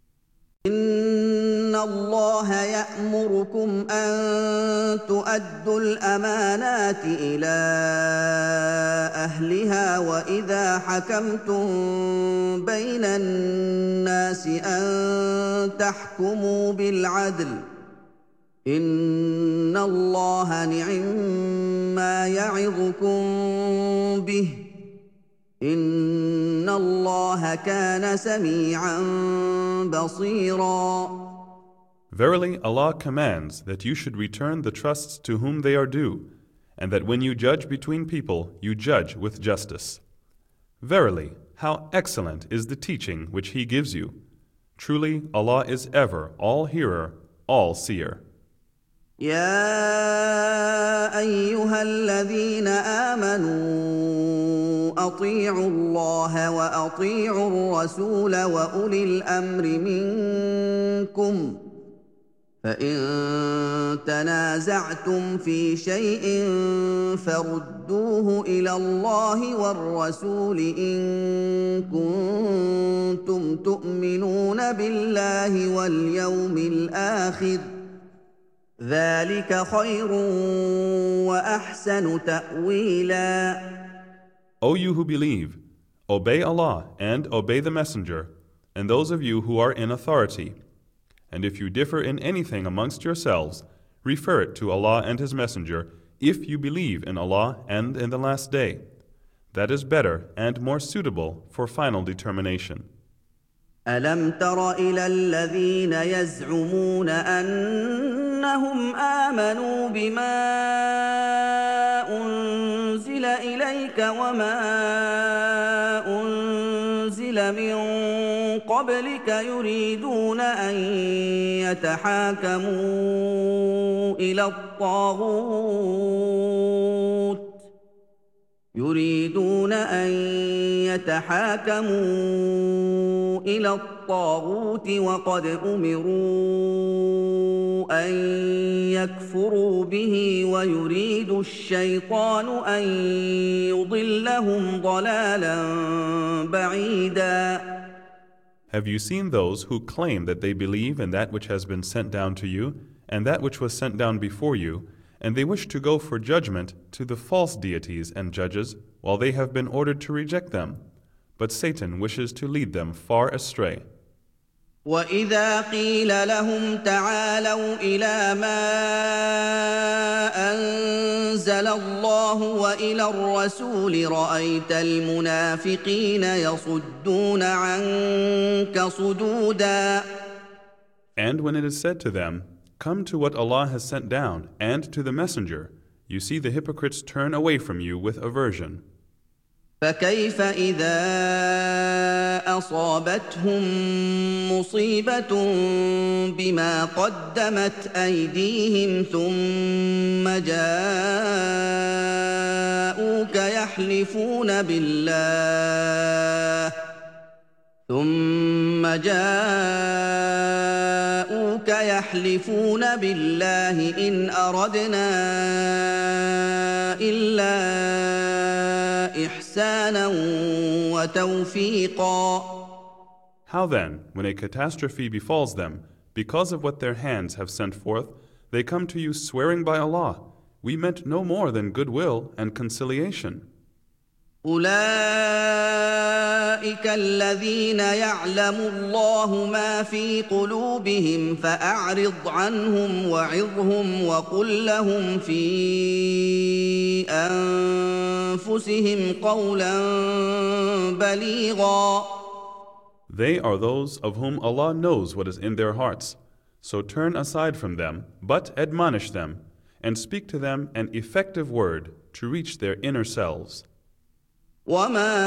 إن الله يأمركم أن تؤدوا الأمانات إلى أهلها وإذا حكمتم بين الناس أن تحكموا بالعدل إن الله نعما يعظكم به إن الله كان سميعا بصيرا. Verily, Allah commands that you should return the trusts to whom they are due, and that when you judge between people, you judge with justice. Verily, how excellent is the teaching which He gives you. Truly, Allah is ever all-hearer, all-seer. يا أيها الذين آمنوا أطيعوا الله وأطيعوا الرسول وأولي الأمر منكم فإن تنازعتم في شيء فردوه إلى الله والرسول إن كنتم تؤمنون بالله واليوم الآخر ذلك خير وأحسن تأويلا. O you who believe, obey Allah and obey the Messenger, and those of you who are in authority. And if you differ in anything amongst yourselves, refer it to Allah and His Messenger, if you believe in Allah and in the Last Day. That is better and more suitable for final determination. ألم تر إلى الذين يزعمون أنهم آمنوا بما أنزل إليك وما أنزل من قبلك يريدون أن يتحاكموا إلى الطاغوت وقد أمروا أن يكفروا به ويريد الشيطان أن يضلهم ضلالا بعيدا. Have you seen those who claim that they believe in that which has been sent down to you and that which was sent down before you, and they wish to go for judgment to the false deities and judges while they have been ordered to reject them? But Satan wishes to lead them far astray. وَإِذَا قِيلَ لَهُمْ تَعَالَوْا إِلَى مَا أَنزَلَ اللَّهُ وَإِلَى الرَّسُولِ رَأَيْتَ الْمُنَافِقِينَ يَصُدُّونَ عَنكَ صُدُودًا. And when it is said to them, "Come to what Allah has sent down and to the Messenger," you see the hypocrites turn away from you with aversion. فكيف إذا أصابتهم مصيبة بما قدمت أيديهم ثم جاءوك يحلفون بالله إن أردنا إلا إحسانا وتوفيقا. How then, when a catastrophe befalls them, because of what their hands have sent forth, they come to you swearing by Allah, We meant no more than goodwill and conciliation. أولئك الذين يعلم الله ما في قلوبهم فأعرض عنهم وعظهم وقل لهم في أنفسهم قولا بليغا. They are those of whom Allah knows what is in their hearts. So turn aside from them, but admonish them, and speak to them an effective word to reach their inner selves. وما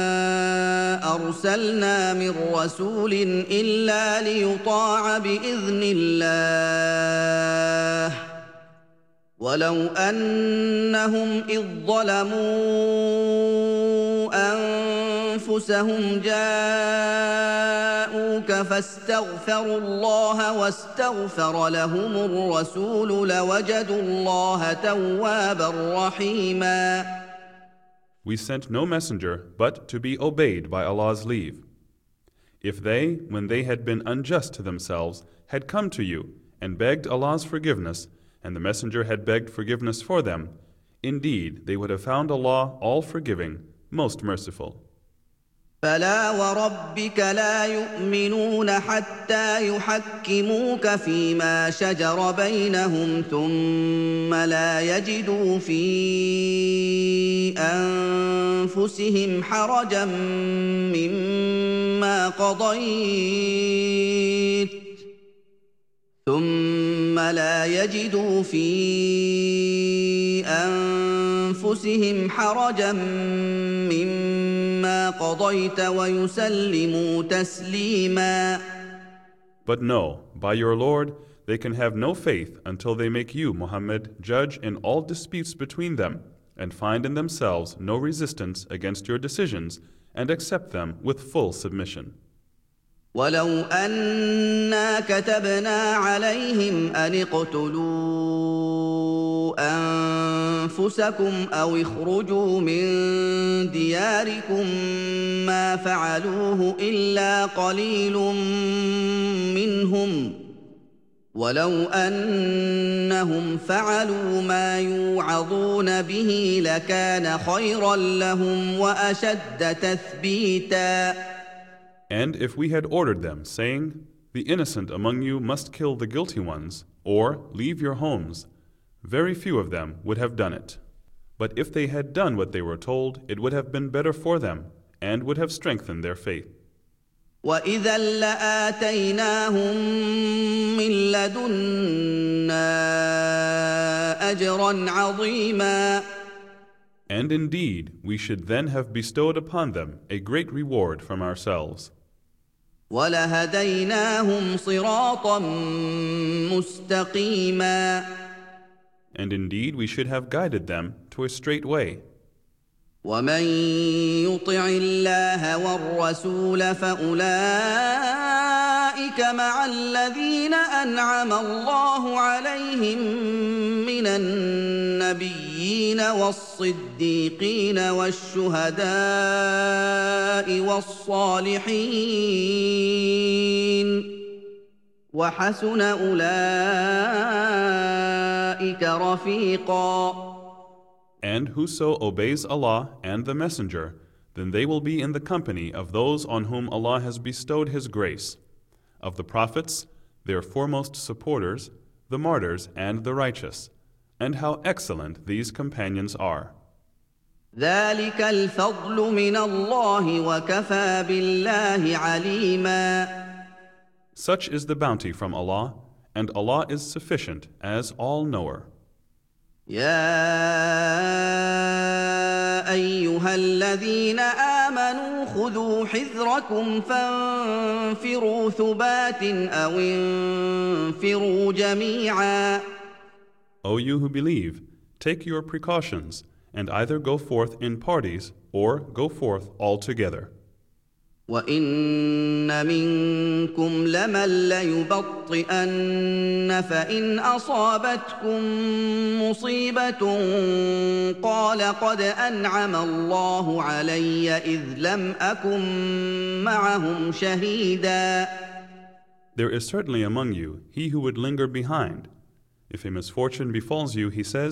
أرسلنا من رسول إلا ليطاع بإذن الله ولو أنهم إذ ظلموا أنفسهم جاءوك فاستغفروا الله واستغفر لهم الرسول لوجدوا الله توابا رحيما. We sent no messenger but to be obeyed by Allah's leave. If they, when they had been unjust to themselves, had come to you and begged Allah's forgiveness, and the messenger had begged forgiveness for them, indeed they would have found Allah all-forgiving, most merciful. فلا وربك لا يؤمنون حتى يحكموك فيما شجر بينهم ثم لا يجدوا في أنفسهم حرجا مما قضيت ثم لا يجدوا في أنفسهم حرجا مما قضيت ويسلموا تسليما. But no, by your Lord, they can have no faith until they make you, Muhammad, judge in all disputes between them, and find in themselves no resistance against your decisions, and accept them with full submission. ولو أنا كتبنا عليهم أن اقتلوا أنفسكم أو اخرجوا من دياركم ما فعلوه إلا قليل منهم ولو أنهم فعلوا ما يوعظون به لكان خيرا لهم وأشد تثبيتا. And if we had ordered them, saying, the innocent among you must kill the guilty ones, or leave your homes, very few of them would have done it. But if they had done what they were told, it would have been better for them, and would have strengthened their faith. وَإِذًا لَآتَيْنَاهُم مِّن لَّدُنَّا أَجْرًا عَظِيمًا. And indeed, we should then have bestowed upon them a great reward from ourselves. وَلَهَدَيْنَاهُمْ صِرَاطًا مُّسْتَقِيمًا. And indeed, we should have guided them to a straight way. وَمَن يُطِعِ اللَّهَ وَالرَّسُولَ فَأُولَٰئِكَ مَعَ الَّذِينَ أَنْعَمَ اللَّهُ عَلَيْهِم مِّنَ النَّبِيِّينَ وَالصِّدِّيقِينَ وَالشُّهَدَاءِ وَالصَّالِحِينَ وَحَسُنَ أُولَٰئِكَ رَفِيقًا. And whoso obeys Allah and the Messenger, then they will be in the company of those on whom Allah has bestowed His grace, of the prophets, their foremost supporters, the martyrs and the righteous. And how excellent these companions are. ذلك الفضل من الله وكفى بالله عليما. Such is the bounty from Allah, and Allah is sufficient as all-knower. يا أيها الذين آمنوا خذوا حذركم فانفروا ثبات أو انفروا جميعا. O you who believe, take your precautions, and either go forth in parties or go forth altogether. وَإِنَّ مِنكُمْ لَمَن لَّيُبَطِّئَنَّ فَإِنْ أَصَابَتْكُم مُّصِيبَةٌ قَالَ قَدْ أَنْعَمَ اللَّهُ عَلَيَّ إِذْ لَمْ أَكُن مَّعَهُمْ شَهِيدًا. There is certainly among you he who would linger behind. If a misfortune befalls you, he says,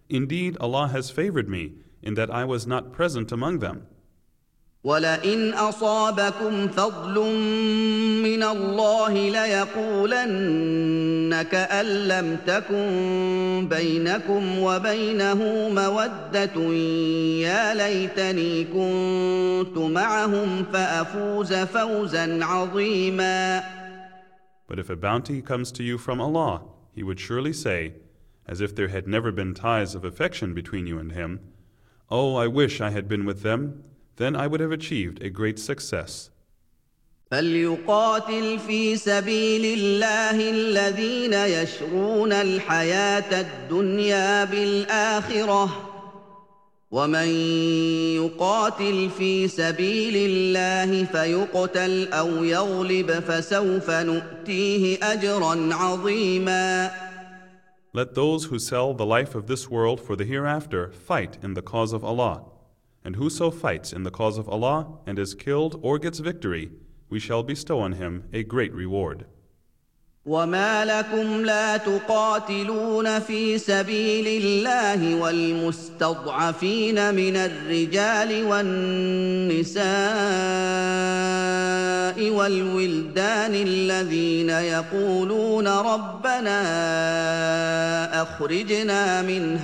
Indeed, Allah has favored me in that I was not present among them. وَلَئِنْ أَصَابَكُمْ فَضْلٌ مِّنَ اللَّهِ لَيَقُولَنَّ كَأَن لَّمْ تَكُن بَيْنَكُمْ وَبَيْنَهُ مَوَدَّةٌ يَا لَيْتَنِي كُنتُ مَعَهُمْ فَأَفُوزَ فَوْزًا عَظِيمًا. But if a bounty comes to you from Allah, He would surely say, as if there had never been ties of affection between you and Him, "Oh, I wish I had been with them, then I would have achieved a great success." فَلْيُقَاتِلْ فِي سَبِيلِ اللَّهِ الَّذِينَ يَشْرُونَ الْحَيَاةَ الدُّنْيَا بِالْآخِرَةِ ۖ وَمَن يُقَاتِلْ فِي سَبِيلِ اللَّهِ فَيُقْتَلْ أَوْ يَغْلِبْ فَسَوْفَ نُؤْتِيهِ أَجْرًا عَظِيمًا. Let those who sell the life of this world for the hereafter fight in the cause of Allah. And whoso fights in the cause of Allah and is killed or gets victory, we shall bestow on him a great reward. وَمَا لَكُمْ لَا تُقَاتِلُونَ فِي سَبِيلِ اللَّهِ وَالْمُسْتَضْعَفِينَ مِنَ الرِّجَالِ وَالنِّسَاءِ وَالْوِلْدَانِ الَّذِينَ يَقُولُونَ رَبَّنَا أَخْرِجْنَا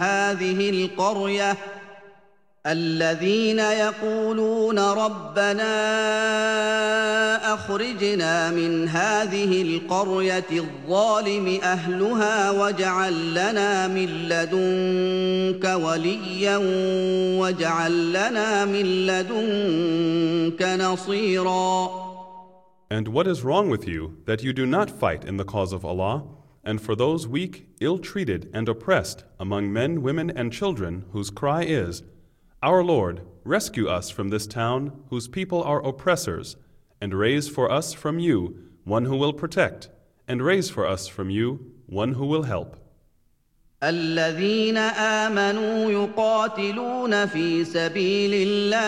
مِنْ هَٰذِهِ الْقَرْيَةِ الظَّالِمِ أَهْلُهَا وَاجْعَل لَّنَا مِن لَّدُنكَ وَلِيًّا وَاجْعَل لَّنَا مِن لَّدُنكَ نَصِيرًا. And what is wrong with you that you do not fight in the cause of Allah, and for those weak, ill-treated, and oppressed among men, women, and children whose cry is, "Our Lord, rescue us from this town whose people are oppressors, and raise for us from you one who will protect, and raise for us from you one who will help." الَّذِينَ آمَنُوا يُقَاتِلُونَ فِي سَبِيلِ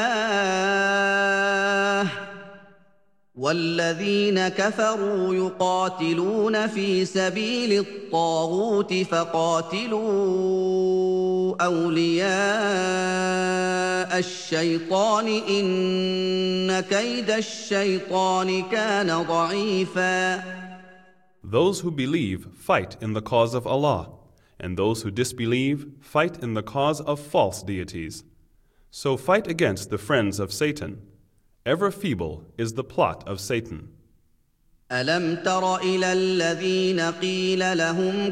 اللَّهِ وَالَّذِينَ كَفَرُوا يُقَاتِلُونَ فِي سَبِيلِ الطَّاغُوتِ فَقَاتِلُوا أَوْلِيَاءَ الشَّيْطَانِ ۖ إِنَّ كَيْدَ الشَّيْطَانِ كَانَ ضَعِيفًا. Those who believe fight in the cause of Allah, and those who disbelieve fight in the cause of false deities. So fight against the friends of Satan. Ever feeble is the plot of Satan. أَلَمْ تَرَ إِلَى الَّذِينَ قِيلَ لَهُمْ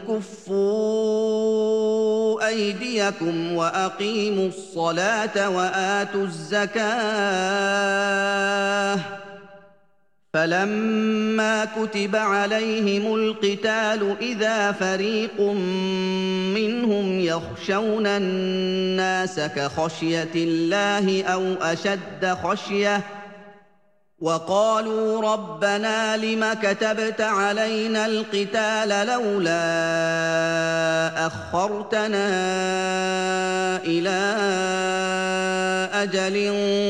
كُفُّوا أَيْدِيَكُمْ وَأَقِيمُوا الصَّلَاةَ وَآتُوا الزَّكَاةَ فَلَمَّا كُتِبَ عَلَيْهِمُ الْقِتَالُ إِذَا فَرِيقٌ مِّنْهُمْ يَخْشَوْنَ النَّاسَ كَخَشْيَةِ اللَّهِ أَوْ أَشَدَّ خَشْيَةً وَقَالُوا رَبَّنَا لِمَ كَتَبْتَ عَلَيْنَا الْقِتَالَ لَوْلَا أَخَّرْتَنَا إِلَىٰ أَجَلٍ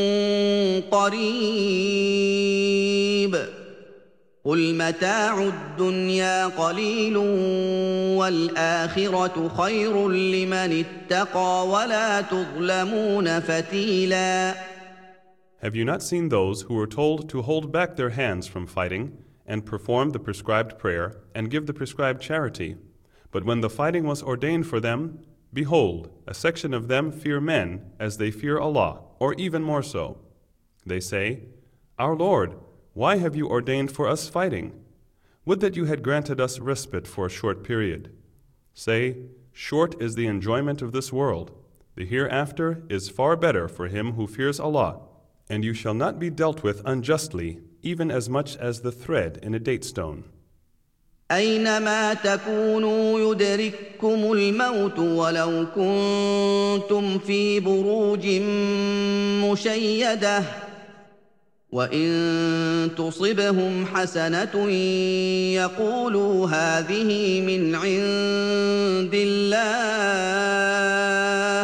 قَرِيبٍ قُلْ مَتَاعُ الدُّنْيَا قَلِيلٌ وَالْآخِرَةُ خَيْرٌ لِّمَنِ اتَّقَىٰ وَلَا تُظْلَمُونَ فَتِيلًا. Have you not seen those who were told to hold back their hands from fighting, and perform the prescribed prayer, and give the prescribed charity? But when the fighting was ordained for them, behold, a section of them fear men as they fear Allah, or even more so. They say, "Our Lord, why have you ordained for us fighting? Would that you had granted us respite for a short period." Say, short is the enjoyment of this world. The hereafter is far better for him who fears Allah. And you shall not be dealt with unjustly, even as much as the thread in a date stone. أَيْنَمَا تَكُونُوا يُدْرِككُّمُ الْمَوْتُ وَلَوْ كُنتُمْ فِي بُرُوجٍ مُّشَيَّدَةٍ وَإِن تُصِبْهُمْ حَسَنَةٌ يَقُولُوا هَٰذِهِ مِنْ عِندِ اللَّهِ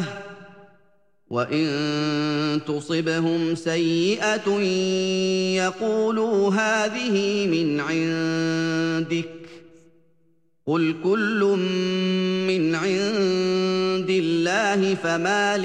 وَإِن تُصِبْهُمْ سَيِّئَةٌ يَقُولُوا هَٰذِهِ مِنْ عِندِكَ قُلْ كُلٌّ مِّنْ عِندِ عند الله فما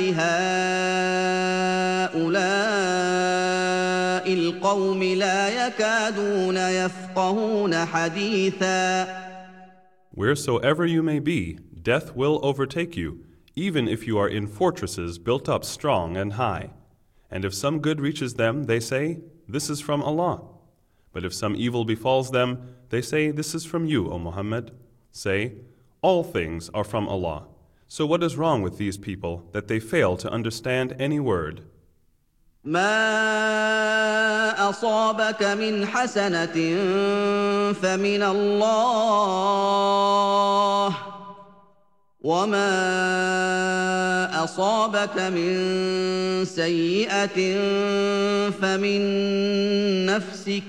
لهؤلاء القوم لا يكادون يفقهون حديثا. Wheresoever you may be, death will overtake you, even if you are in fortresses built up strong and high. And if some good reaches them, they say, "This is from Allah." But if some evil befalls them, they say, "This is from you, O Muhammad." Say, "All things are from Allah." So what is wrong with these people that they fail to understand any word? ما أصابك من حسنة فمن الله وما أصابك من سيئة فمن نفسك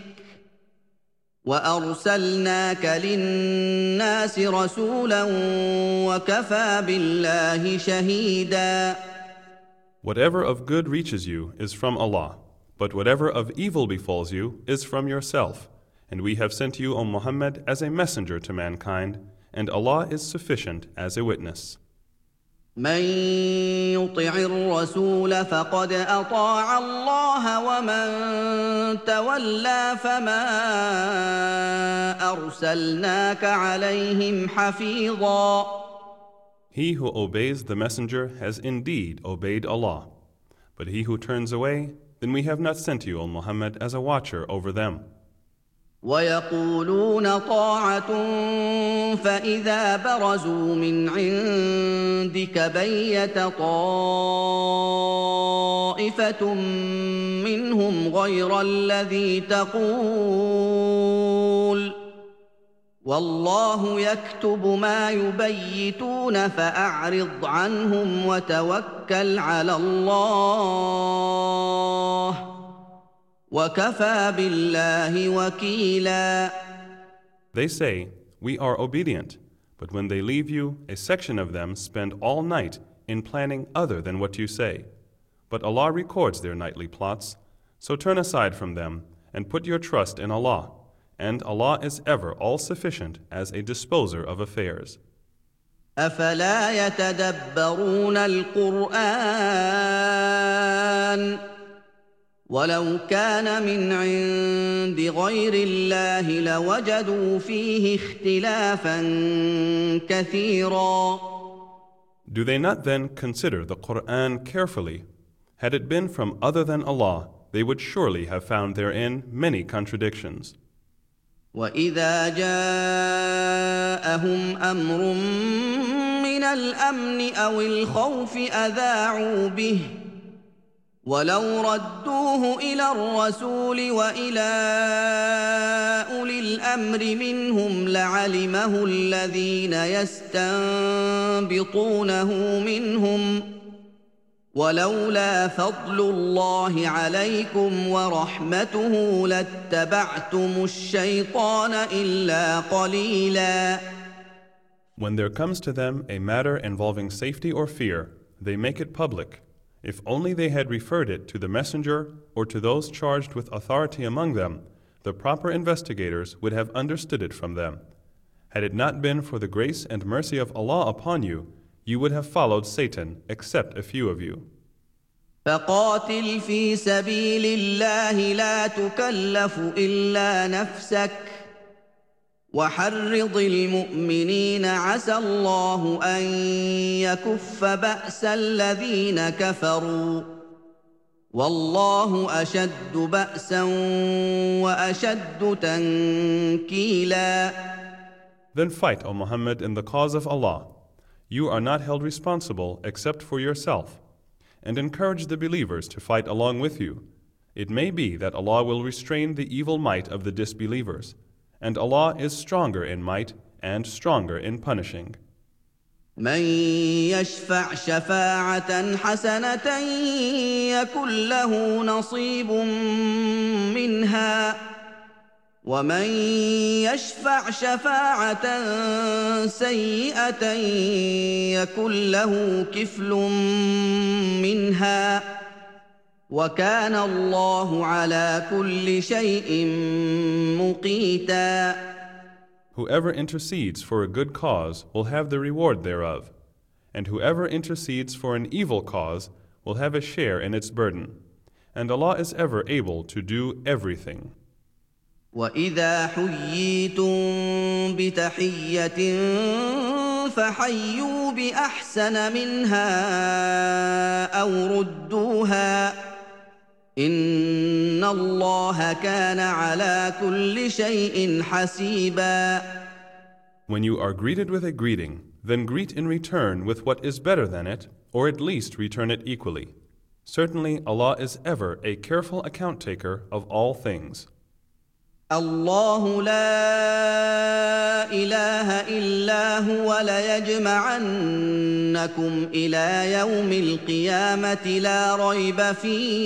وأرسلناك للناس رسولا وكفى بالله شهيدا. Whatever of good reaches you is from Allah, but whatever of evil befalls you is from yourself. And we have sent you, O Muhammad, as a messenger to mankind, and Allah is sufficient as a witness. من يطع الرسول فقد أطاع الله ومن تولى فما أرسلناك عليهم حفيظا. He who obeys the messenger has indeed obeyed Allah. But he who turns away, then we have not sent you, O Muhammad, as a watcher over them. ويقولون طاعة فإذا برزوا من عندك بيت طائفة منهم غير الذي تقول والله يكتب ما يبيتون فأعرض عنهم وتوكل على الله وَكَفَى بِاللَّهِ وَكِيلًا. They say, "We are obedient," but when they leave you, a section of them spend all night in planning other than what you say. But Allah records their nightly plots, so turn aside from them and put your trust in Allah, and Allah is ever all-sufficient as a disposer of affairs. أَفَلَا يَتَدَبَّرُونَ الْقُرْآنَ ولو كان من عند غير الله لوجدوا فيه اختلافا كثيرا. Do they not then consider the Qur'an carefully? Had it been from other than Allah, they would surely have found therein many contradictions. وإذا جاءهم أمر من الأمن أو الخوف أذاعوا به ولو ردوه إلى الرسول وإلى أولي الأمر منهم لعلمه الذين يستنبطونه منهم ولولا فضل الله عليكم ورحمته لاتبعتم الشيطان إلا قليلا. When there comes to them a matter involving safety or fear, they make it public. If only they had referred it to the messenger or to those charged with authority among them, the proper investigators would have understood it from them. Had it not been for the grace and mercy of Allah upon you, you would have followed Satan, except a few of you. فقاتل في سبيل الله لا تكلف إلا نفسك وحرض المؤمنين عسى الله أن يكف بأس الذين كفروا والله أشد بأسا وأشد تنكيلا. Then fight, O Muhammad, in the cause of Allah. You are not held responsible except for yourself, and encourage the believers to fight along with you. It may be that Allah will restrain the evil might of the disbelievers, and Allah is stronger in might and stronger in punishing. من يشفع شفاعة حسنة يكن له نصيب منها ومن يشفع شفاعة سيئة يكن له كفل منها وكان الله على كل شيء مقيتا. Whoever intercedes for a good cause will have the reward thereof, And whoever intercedes for an evil cause will have a share in its burden. And Allah is ever able to do everything. وَإِذَا حُيِّيتُم بِتَحِيَّةٍ فَحَيُّوا بِأَحْسَنَ مِنْهَا أَوْ رُدُّوهَا إِنَّ اللَّهَ كَانَ عَلَىٰ كُلِّ شَيْءٍ حَسِيبًا. When you are greeted with a greeting, then greet in return with what is better than it, or at least return it equally. Certainly Allah is ever a careful account taker of all things. الله لا إله إلا هو ليجمعنكم إلى يوم القيامة لا ريب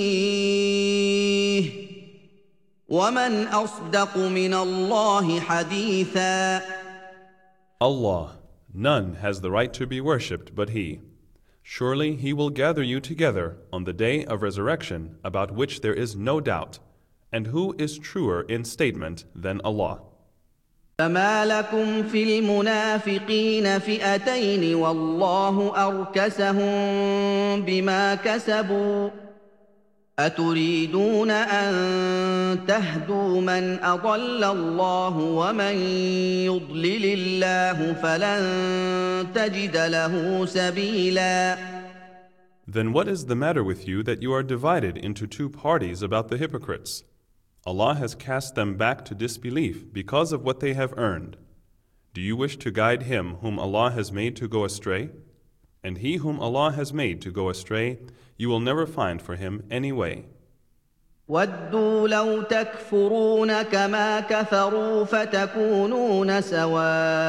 فيه ومن أصدق من الله حديثا. Allah, none has the right to be worshipped but He. Surely He will gather you together on the day of resurrection about which there is no doubt. And who is truer in statement than Allah? فما لكم في المنافقين فئتين والله أركسهم بما كسبوا أتريدون أن تهدوا من أضل الله ومن يضلل الله فلن تجد له سبيلا. Then what is the matter with you that you are divided into two parties about the hypocrites? Allah has cast them back to disbelief because of what they have earned. Do you wish to guide him whom Allah has made to go astray? And he whom Allah has made to go astray, you will never find for him any way. وَدُّوا لَوْ تَكْفُرُونَ كَمَا كَفَرُوا فَتَكُونُونَ سَوَاءً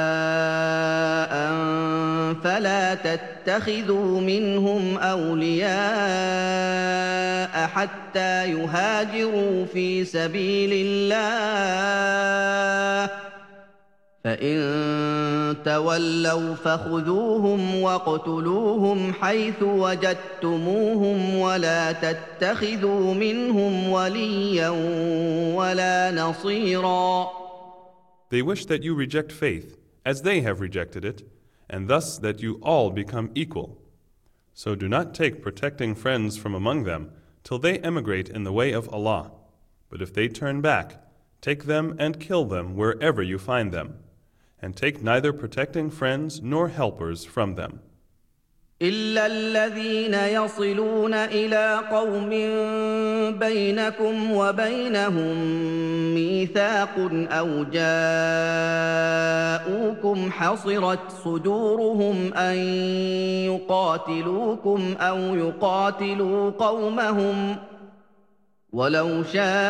فَلَا تَتَّخِذُوا مِنْهُمْ أَوْلِيَاءَ حَتَّى يُهَاجِرُوا فِي سَبِيلِ اللَّهِ فَإِن تَوَلَّوْا فَخُذُوهُمْ وَاقْتُلُوهُمْ حَيْثُ وَجَدتُّمُوهُمْ وَلَا تَتَّخِذُوا مِنْهُمْ وَلِيًّا وَلَا نَصِيرًا. They wish that you reject faith, as they have rejected it, and thus that you all become equal. So do not take protecting friends from among them till they emigrate in the way of Allah. But if they turn back, take them and kill them wherever you find them. And take neither protecting friends nor helpers from them. إلا الذين يصلون إلى قوم بينكم وبينهم ميثاق أو جاءوكم حصرت صدورهم أن يقاتلوكم أو يقاتلوا قومهم ولو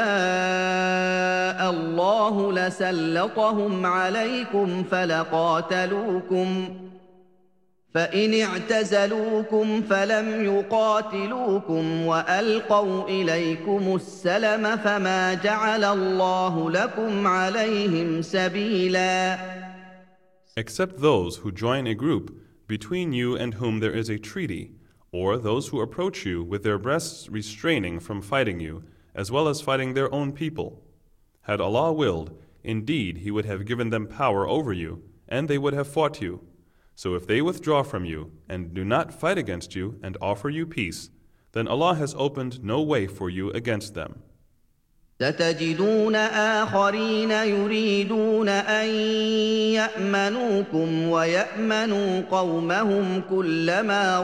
شاء الله لسلطهم عليكم فلقاتلوكم فإن اعتزلوكم فلم يقاتلوكم وألقوا إليكم السلم فما جعل الله لكم عليهم سبيلا. Except those who join a group between you and whom there is a treaty, or those who approach you with their breasts restraining from fighting you, as well as fighting their own people. Had Allah willed, indeed He would have given them power over you, and they would have fought you. So if they withdraw from you, and do not fight against you, and offer you peace, then Allah has opened no way for you against them. ستجدون آخرين يريدون أن يأمنوكم ويأمنوا قومهم كلما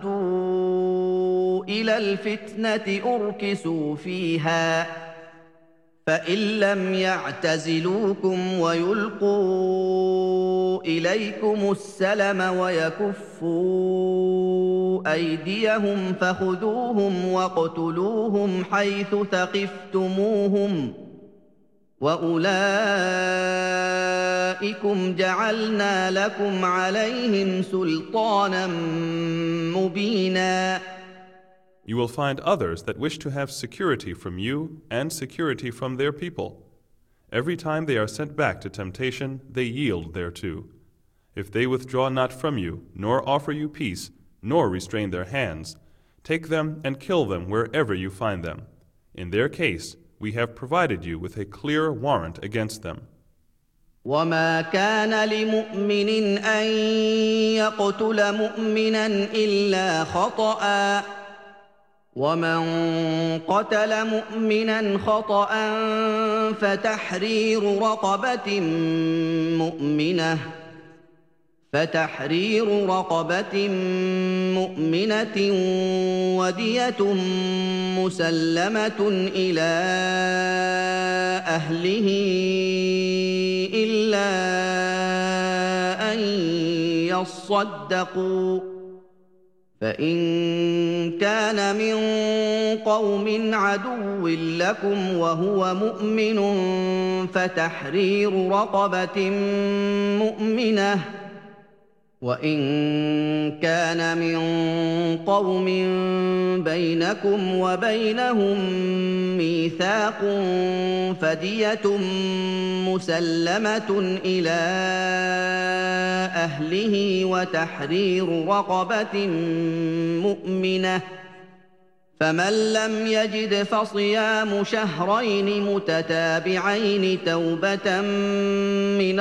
ردوا إلى الفتنة أركسوا فيها فإن لم يعتزلوكم ويلقوا إليكم السلم ويكفوا أيديهم فخذوهم واقتلوهم حيث ثقفتموهم وأولئكم جعلنا لكم عليهم سلطانا مبينا. You will find others that wish to have security from you and security from their people. Every time they are sent back to temptation, they yield thereto. If they withdraw not from you, nor offer you peace, nor restrain their hands, take them and kill them wherever you find them. In their case, we have provided you with a clear warrant against them. وما كان لمؤمن أن يقتل مؤمنا إلا خطأ ومن قتل مؤمنا خطأ فتحرير رقبة مؤمنة ودية مسلمة إلى أهله إلا أن يصدقوا فإن كان من قوم عدو لكم وهو مؤمن فتحرير رقبة مؤمنة وإن كان من قوم بينكم وبينهم ميثاق فدية مسلمة إلى أهله وتحرير رقبة مؤمنة فمن لم يجد فصيام شهرين متتابعين توبة من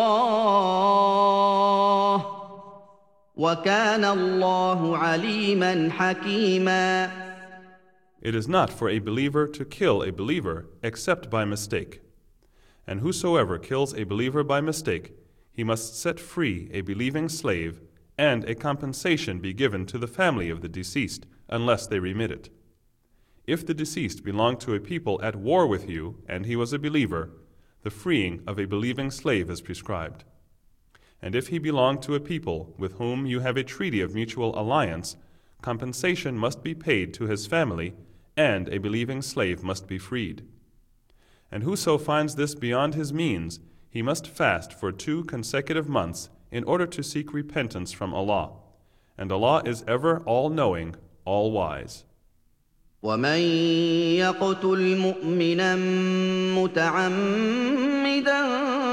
الله وَكَانَ اللَّهُ عَلِيمًا حَكِيمًا. It is not for a believer to kill a believer except by mistake. And whosoever kills a believer by mistake, he must set free a believing slave, and a compensation be given to the family of the deceased, unless they remit it. If the deceased belonged to a people at war with you, and he was a believer, the freeing of a believing slave is prescribed. And if he belonged to a people with whom you have a treaty of mutual alliance, compensation must be paid to his family, and a believing slave must be freed. And whoso finds this beyond his means, he must fast for 2 consecutive months in order to seek repentance from Allah. And Allah is ever all-knowing, all-wise. وَمَن يَقْتُلْ مُؤْمِنًا مُتَعَمِّدًا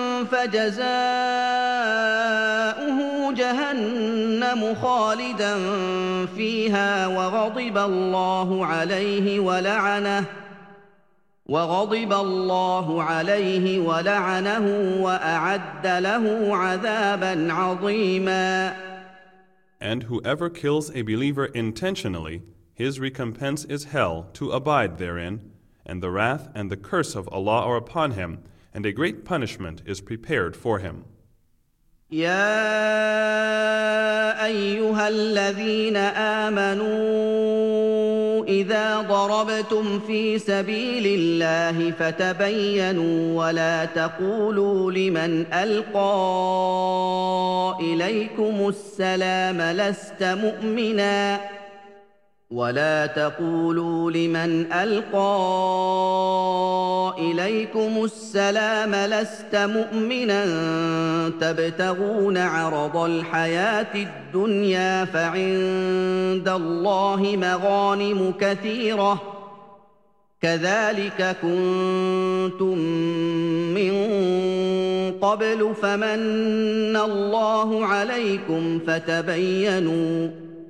فَجَزَاؤُهُ جَهَنَّمُ خَالِدًا فِيهَا وَغَضِبَ اللَّهُ عليه وَلَعَنَهُ وَأَعَدَّ لَهُ عَذَابًا عَظِيمًا. And whoever kills a believer intentionally, his recompense is hell to abide therein, and the wrath and the curse of Allah are upon him, and a great punishment is prepared for him. يا أيها الذين آمنوا إذا ضربتم في سبيل الله فتبينوا ولا تقولوا لمن ألقى إليكم السلام لست مؤمنا تبتغون عرض الحياة الدنيا فعند الله مغانم كثيرة كذلك كنتم من قبل فمن الله عليكم فتبينوا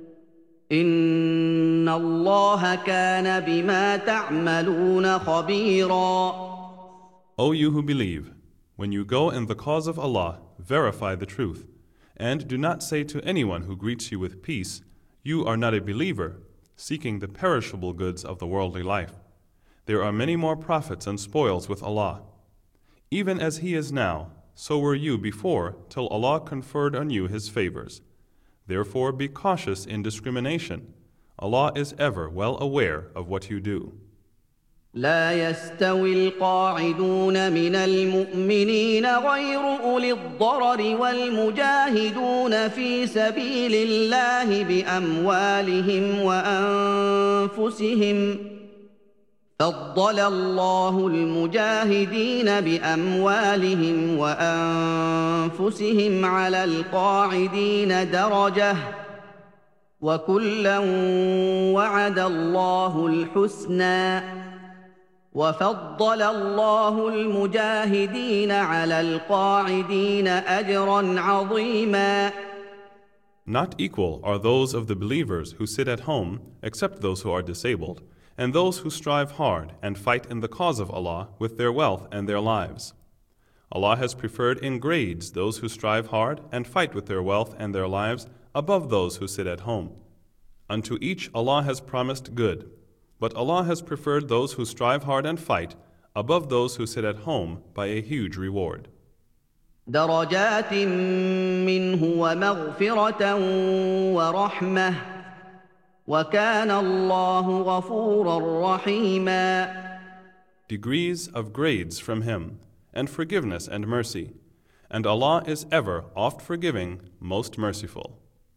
إن الله كان بما تعملون خبيرا. O you who believe, when you go in the cause of Allah, verify the truth, and do not say to anyone who greets you with peace, you are not a believer, seeking the perishable goods of the worldly life. There are many more profits and spoils with Allah. Even as He is now, so were you before, till Allah conferred on you His favors. Therefore be cautious in discrimination. Allah is ever well aware of what you do. لا يستوي القاعدون من المؤمنين غير أولي الضرر والمجاهدون في سبيل الله بأموالهم وأنفسهم فضل الله المجاهدين بأموالهم وأنفسهم على القاعدين درجة وكلا وعد الله الحسنى وفضل الله المجاهدين على القاعدين أجرا عظيما. Not equal are those of the believers who sit at home, except those who are disabled, and those who strive hard and fight in the cause of Allah with their wealth and their lives. Allah has preferred in grades those who strive hard and fight with their wealth and their lives above those who sit at home. Unto each Allah has promised good, but Allah has preferred those who strive hard and fight above those who sit at home by a huge reward. درجات منه ومغفرة ورحمة وكان الله غفورا رحيما. Degrees of grades from Him, and forgiveness and mercy, and Allah is ever oft forgiving, most merciful.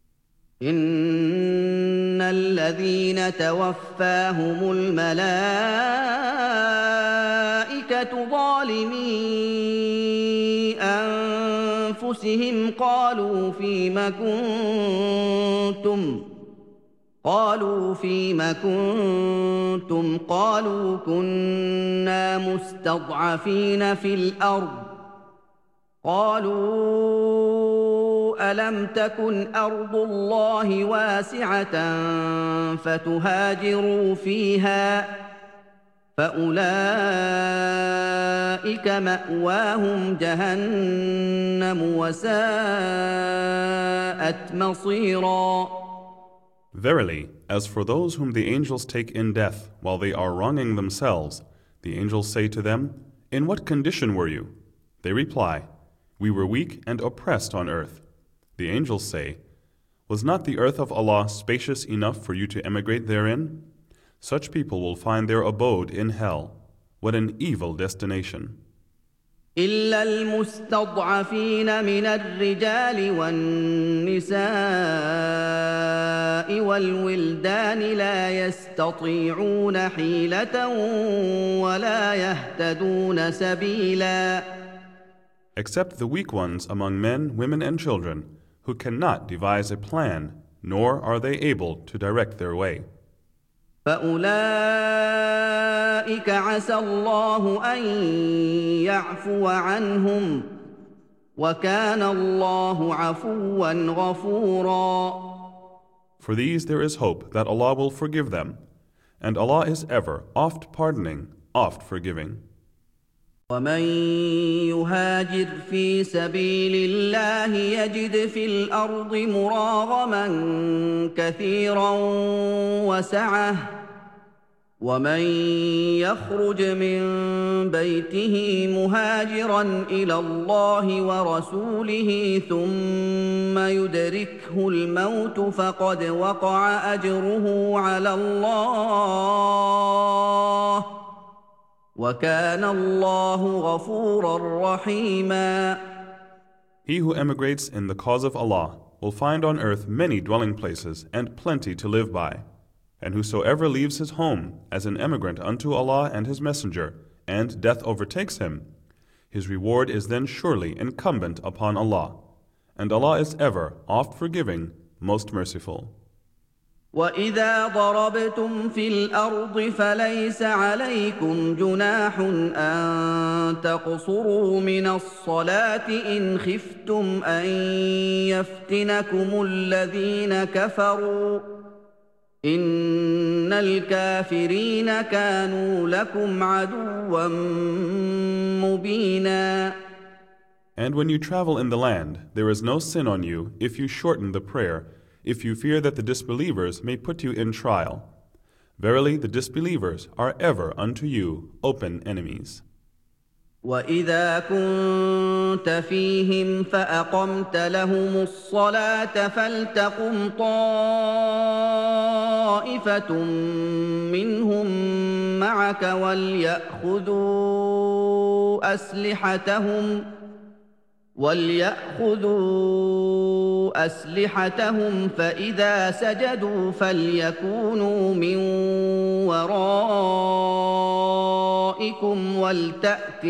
إن الذين توفاهم الملائكة ظالمي أنفسهم قالوا فيم كنتم قالوا كنا مستضعفين في الأرض قالوا ألم تكن أرض الله واسعة فتهاجروا فيها فأولئك مأواهم جهنم وساءت مصيرا. Verily, as for those whom the angels take in death while they are wronging themselves, the angels say to them, "In what condition were you?" They reply, "We were weak and oppressed on earth." The angels say, "Was not the earth of Allah spacious enough for you to emigrate therein?" Such people will find their abode in hell. What an evil destination. إلا المستضعفين من الرجال والنساء والولدان لا يستطيعون حيلة ولا يهتدون سبيلا. Except the weak ones among men, women, and children, who cannot devise a plan, nor are they able to direct their way. فأولئك عسى الله أن يعفو عنهم وكان الله عفوا غفورا. For these there is hope that Allah will forgive them, and Allah is ever oft pardoning, oft forgiving. ومن يهاجر في سبيل الله يجد في الأرض مراغما كثيرا وسعة ومن يخرج من بيته مهاجرا إلى الله ورسوله ثم يدركه الموت فقد وقع أجره على الله وَكَانَ اللَّهُ غَفُورًا رَحِيمًا. He who emigrates in the cause of Allah will find on earth many dwelling places and plenty to live by. And whosoever leaves his home as an emigrant unto Allah and His Messenger, and death overtakes him, his reward is then surely incumbent upon Allah. And Allah is ever oft forgiving, most merciful. وَإِذَا ضَرَبْتُمْ فِي الْأَرْضِ فَلَيْسَ عَلَيْكُمْ جُنَاحٌ أَن تَقْصُرُوا مِنَ الصَّلَاةِ إِنْ خِفْتُمْ أَن يَفْتِنَكُمُ الَّذِينَ كَفَرُوا إِنَّ الْكَافِرِينَ كَانُوا لَكُمْ عَدُوًّا مُبِينًا. And when you travel in the land, there is no sin on you if you shorten the prayer, if you fear that the disbelievers may put you in trial. Verily, the disbelievers are ever unto you open enemies. وَإِذَا كُنْتَ فِيهِمْ فَأَقَمْتَ لَهُمُ الصَّلَاةَ فَلْتَقُمْ طَائِفَةٌ مِّنْهُمْ مَعَكَ وليأخذوا أسلحتهم فإذا سجدوا فليكونوا من ورائكم ولتأت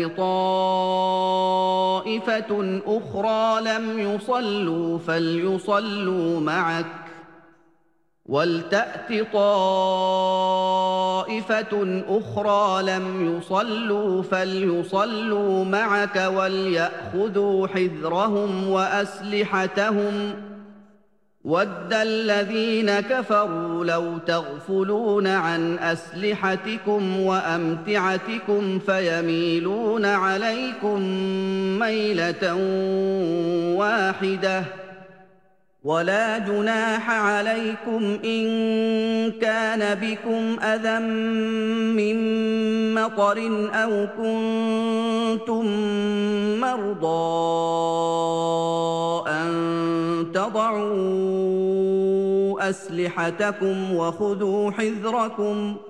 طائفة أخرى لم يصلوا فليصلوا معك ولتأت طائفة أخرى لم يصلوا فليصلوا معك وليأخذوا حذرهم وأسلحتهم وَدَّ الَّذِينَ كَفَرُوا لَوْ تَغْفُلُونَ عَنْ أَسْلِحَتِكُمْ وَأَمْتِعَتِكُمْ فَيَمِيلُونَ عَلَيْكُمْ مَيْلَةً وَاحِدَةً وَلَا جُنَاحَ عَلَيْكُمْ إِن كَانَ بِكُمْ أَذًى مِّن مَّطَرٍ أَوْ كُنتُم مَّرْضَىٰ أَن تَضَعُوا أَسْلِحَتَكُمْ وَخُذُوا حِذْرَكُمْ ۗ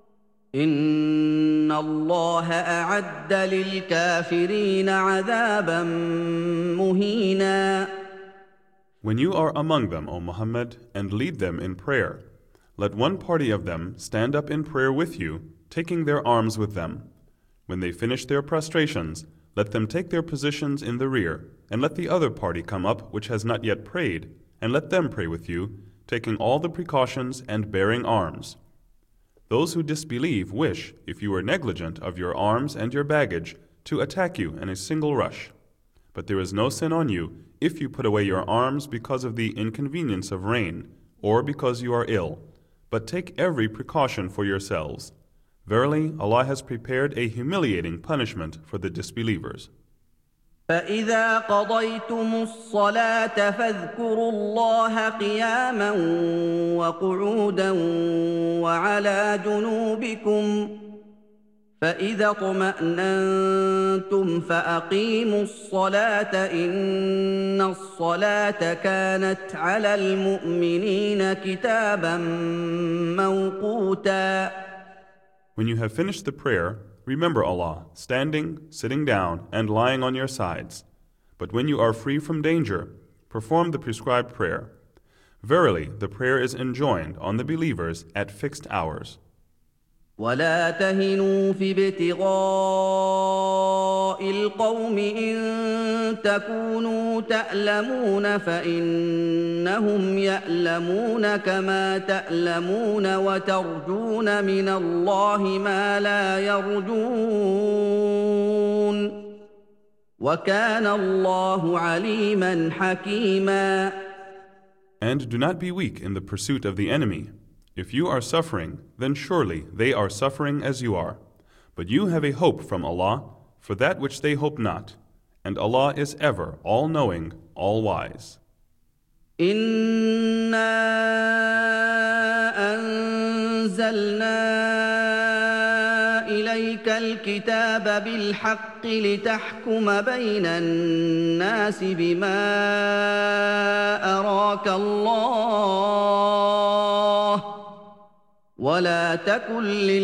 إِنَّ اللَّهَ أَعَدَّ لِلْكَافِرِينَ عَذَابًا مُّهِينًا. When you are among them, O Muhammad, and lead them in prayer, let one party of them stand up in prayer with you, taking their arms with them. When they finish their prostrations, let them take their positions in the rear, and let the other party come up which has not yet prayed, and let them pray with you, taking all the precautions and bearing arms. Those who disbelieve wish, if you are negligent of your arms and your baggage, to attack you in a single rush. But there is no sin on you if you put away your arms because of the inconvenience of rain, or because you are ill, but take every precaution for yourselves. Verily, Allah has prepared a humiliating punishment for the disbelievers. فَإِذَا قَضَيْتُمُ الصَّلَاةَ فَاذْكُرُوا اللَّهَ قِيَامًا وَقُعُودًا وَعَلَىٰ جُنُوبِكُمْ ۚ فَإِذَا اطْمَأْنَنتُمْ فَأَقِيمُوا الصَّلَاةَ ۚ إِنَّ الصَّلَاةَ كَانَتْ عَلَى الْمُؤْمِنِينَ كِتَابًا مَّوْقُوتًا. When you have finished the prayer, remember Allah, standing, sitting down, and lying on your sides. But when you are free from danger, perform the prescribed prayer. Verily, the prayer is enjoined on the believers at fixed hours. وَلَا تَهِنُوا فِي ابْتِغَاءِ الْقَوْمِ إِن تَكُونُوا تَأْلَمُونَ فَإِنَّهُمْ يَأْلَمُونَ كَمَا تَأْلَمُونَ وَتَرْجُونَ مِنَ اللَّهِ مَا لَا يَرْجُونَ وَكَانَ اللَّهُ عَلِيمًا حَكِيمًا. And do not be weak in the pursuit of the enemy. If you are suffering, then surely they are suffering as you are. But you have a hope from Allah for that which they hope not. And Allah is ever all-knowing, all-wise. إِنَّا أَنزَلْنَا إِلَيْكَ الْكِتَابَ بِالْحَقِّ لِتَحْكُمَ بَيْنَ النَّاسِ بِمَا أَرَاكَ اللَّهُ ۚ وَلَا تَكُن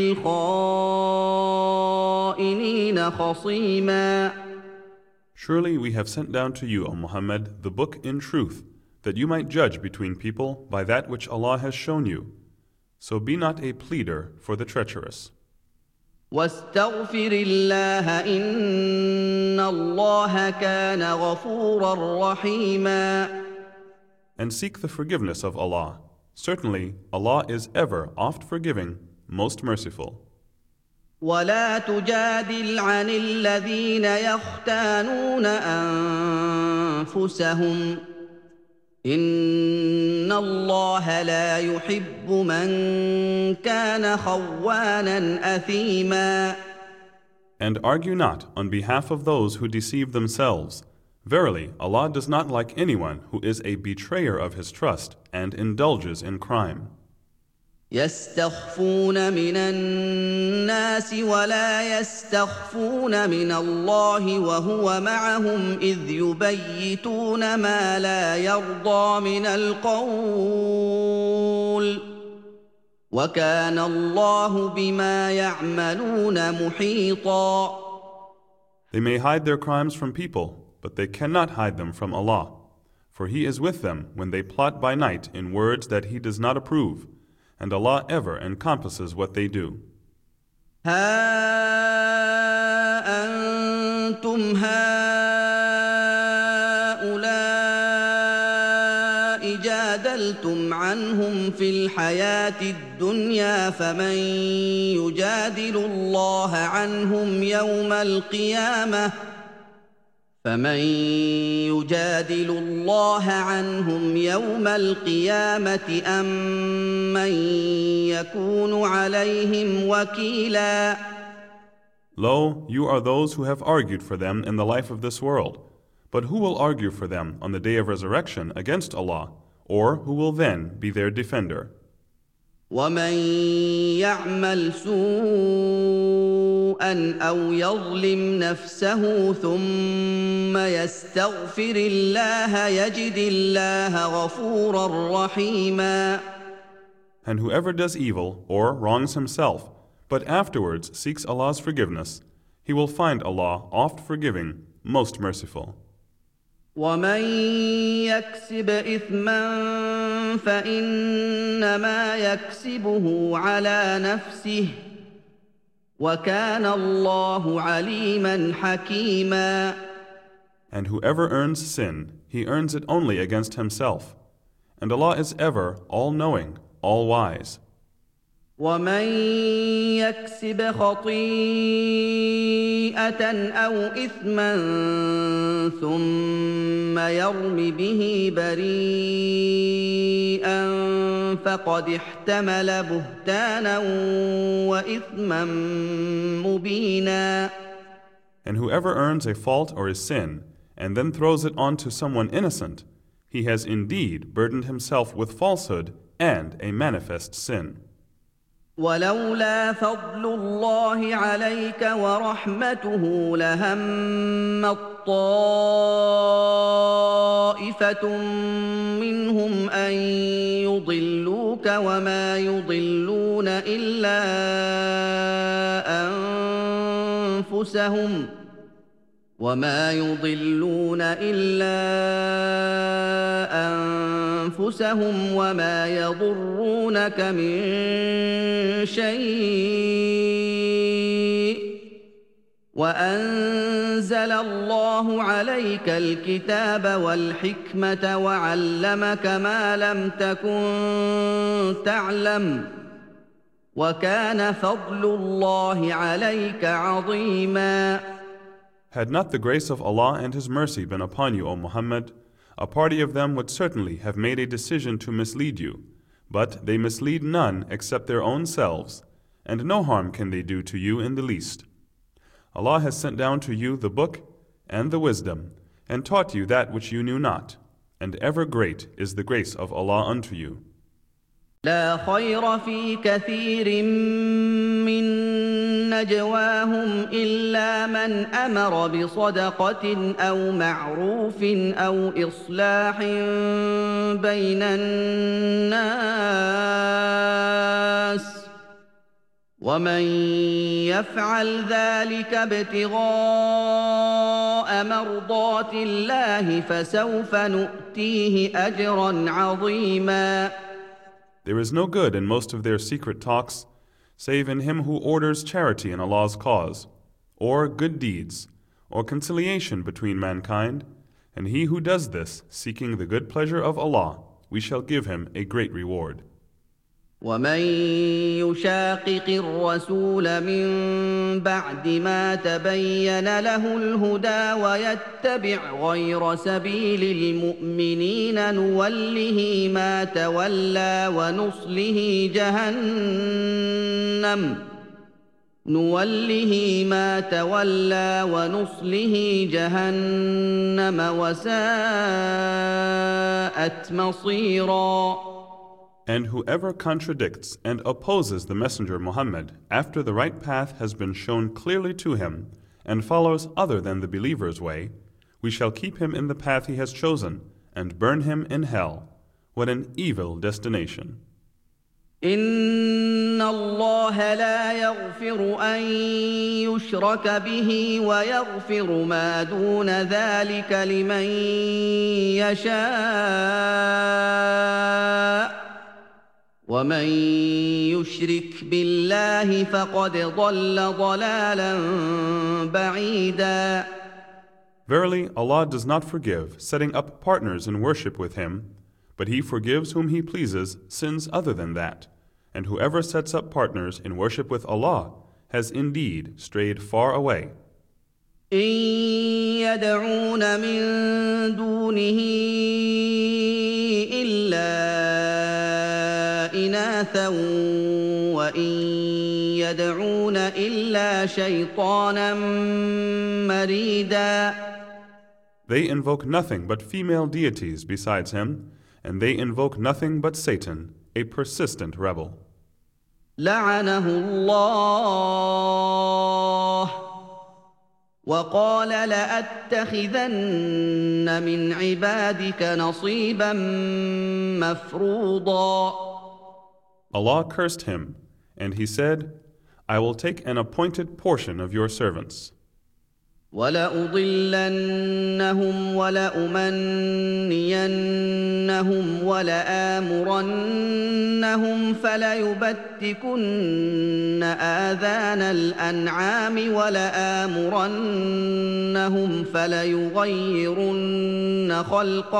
لِّلْخَائِنِينَ خَصِيمًا. Surely we have sent down to you, O Muhammad, the book in truth, that you might judge between people by that which Allah has shown you. So be not a pleader for the treacherous. وَاسْتَغْفِرِ اللَّهَ إِنَّ اللَّهَ كَانَ غَفُورًا رَّحِيمًا. And seek the forgiveness of Allah. Certainly, Allah is ever oft forgiving, most merciful. وَلَا تُجَادِلْ عَنِ الَّذِينَ يَخْتَانُونَ أَنفُسَهُمْ ۚ إِنَّ اللَّهَ لَا يُحِبُّ مَن كَانَ خَوَّانًا أَثِيمًا. And argue not on behalf of those who deceive themselves. Verily, Allah does not like anyone who is a betrayer of his trust and indulges in crime. يَسْتَخْفُونَ مِنَ النَّاسِ وَلَا يَسْتَخْفُونَ مِنَ اللَّهِ وَهُوَ مَعَهُمْ إِذْ يُبَيِّتُونَ مَا لَا يَرْضَىٰ مِنَ الْقَوْلِ ۚ وَكَانَ اللَّهُ بِمَا يَعْمَلُونَ مُحِيطًا. They may hide their crimes from people, but they cannot hide them from Allah. For He is with them when they plot by night in words that He does not approve, and Allah ever encompasses what they do. ها أنتم هؤلاء جادلتم عنهم في الحياة الدنيا فمن يجادل الله عنهم يوم القيامة فمن يجادل الله عنهم يوم القيامة أم من يكون عليهم وكيلا. Lo, you are those who have argued for them in the life of this world. But who will argue for them on the day of resurrection against Allah, or who will then be their defender? ومن يعمل سوءا أو يظلم نفسه ثم يستغفر الله يجد الله غفورا رحيما. And whoever does evil or wrongs himself, but afterwards seeks Allah's forgiveness, he will find Allah oft forgiving, most merciful. ومن يكسب إثما فإنما يكسبه على نفسه وكان الله عليما حكيما. And whoever earns sin, he earns it only against himself. And Allah is ever all-knowing, all-wise. ومن يكسب خطيئة أو إثما ثم يرم به بريئا فقد احتمل بهتانا وإثما مبينا. And whoever earns a fault or a sin, and then throws it on to someone innocent, he has indeed burdened himself with falsehood and a manifest sin. ولولا فضل الله عليك ورحمته لهمت طائفة منهم أن يضلوك وما يضلون إلا أنفسهم وما يضرونك من شيء وأنزل الله عليك الكتاب والحكمة وعلمك ما لم تكن تعلم وكان فضل الله عليك عظيما. Had not the grace of Allah and His mercy been upon you, O Muhammad, a party of them would certainly have made a decision to mislead you, but they mislead none except their own selves, and no harm can they do to you in the least. Allah has sent down to you the book and the wisdom, and taught you that which you knew not, and ever great is the grace of Allah unto you. لا خير في كثير من نجواهم إلا من أمر بصدقة أو معروف أو إصلاح بين الناس ومن يفعل ذلك ابتغاء مرضات الله فسوف نؤتيه أجرا عظيما. There is no good in most of their secret talks, save in him who orders charity in Allah's cause, or good deeds, or conciliation between mankind, and he who does this, seeking the good pleasure of Allah, we shall give him a great reward. ومن يشاقق الرسول من بعد ما تبين له الهدى ويتبع غير سبيل المؤمنين نوله ما تولى ونصله جهنم وساءت مصيرا. And whoever contradicts and opposes the Messenger Muhammad after the right path has been shown clearly to him and follows other than the believer's way, we shall keep him in the path he has chosen and burn him in hell. What an evil destination. إن الله لا يغفر أن يشرك به ويغفر ما دون ذلك لمن يشاء ومن يشرك بالله فقد ضل ضلالا بعيدا. Verily, Allah does not forgive setting up partners in worship with Him, but He forgives whom He pleases sins other than that, and whoever sets up partners in worship with Allah has indeed strayed far away. إن يدعون من دونه إلا إناثا وإن يدعون إلا شيطانا مريدا. They invoke nothing but female deities besides him, and they invoke nothing but Satan, a persistent rebel. لعنه الله وقال لأتخذن من عبادك نصيبا مفروضا. Allah cursed him, and he said, I will take an appointed portion of your servants. وَلَأُضِلَّنَّهُمْ وَلَأُمَنِّيَنَّهُمْ وَلَآمُرَنَّهُمْ فَلَيُبَتِّكُنَّ آذَانَ الْأَنْعَامِ وَلَآمُرَنَّهُمْ فَلَيُغَيِّرُنَّ خَلْقَ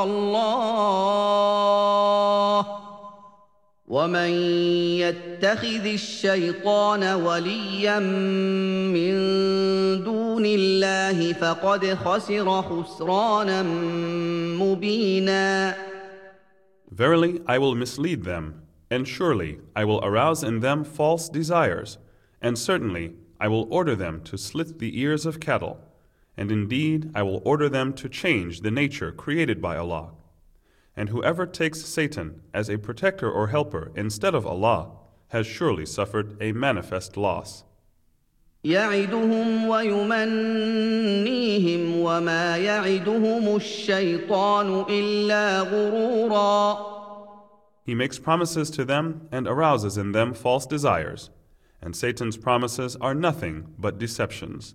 اللَّهِ ومن يتخذ الشيطان وليا من دون الله فقد خسر خسرانا مبينا. Verily, I will mislead them, and surely I will arouse in them false desires, and certainly I will order them to slit the ears of cattle, and indeed I will order them to change the nature created by Allah. And whoever takes Satan as a protector or helper instead of Allah has surely suffered a manifest loss. يعدهم ويمنيهم وما يعدهم الشيطان إلا غرورا. He makes promises to them and arouses in them false desires, and Satan's promises are nothing but deceptions.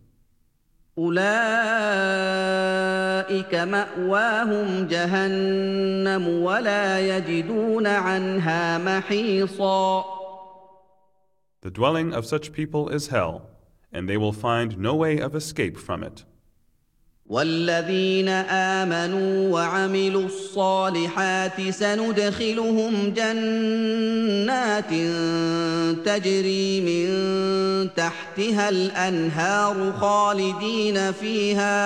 أولئك مأواهم جهنم ولا يجدون عنها محيصا. The dwelling of such people is hell, and they will find no way of escape from it. والذين آمنوا وعملوا الصالحات سندخلهم جنات تجري من تحتها الأنهار خالدين فيها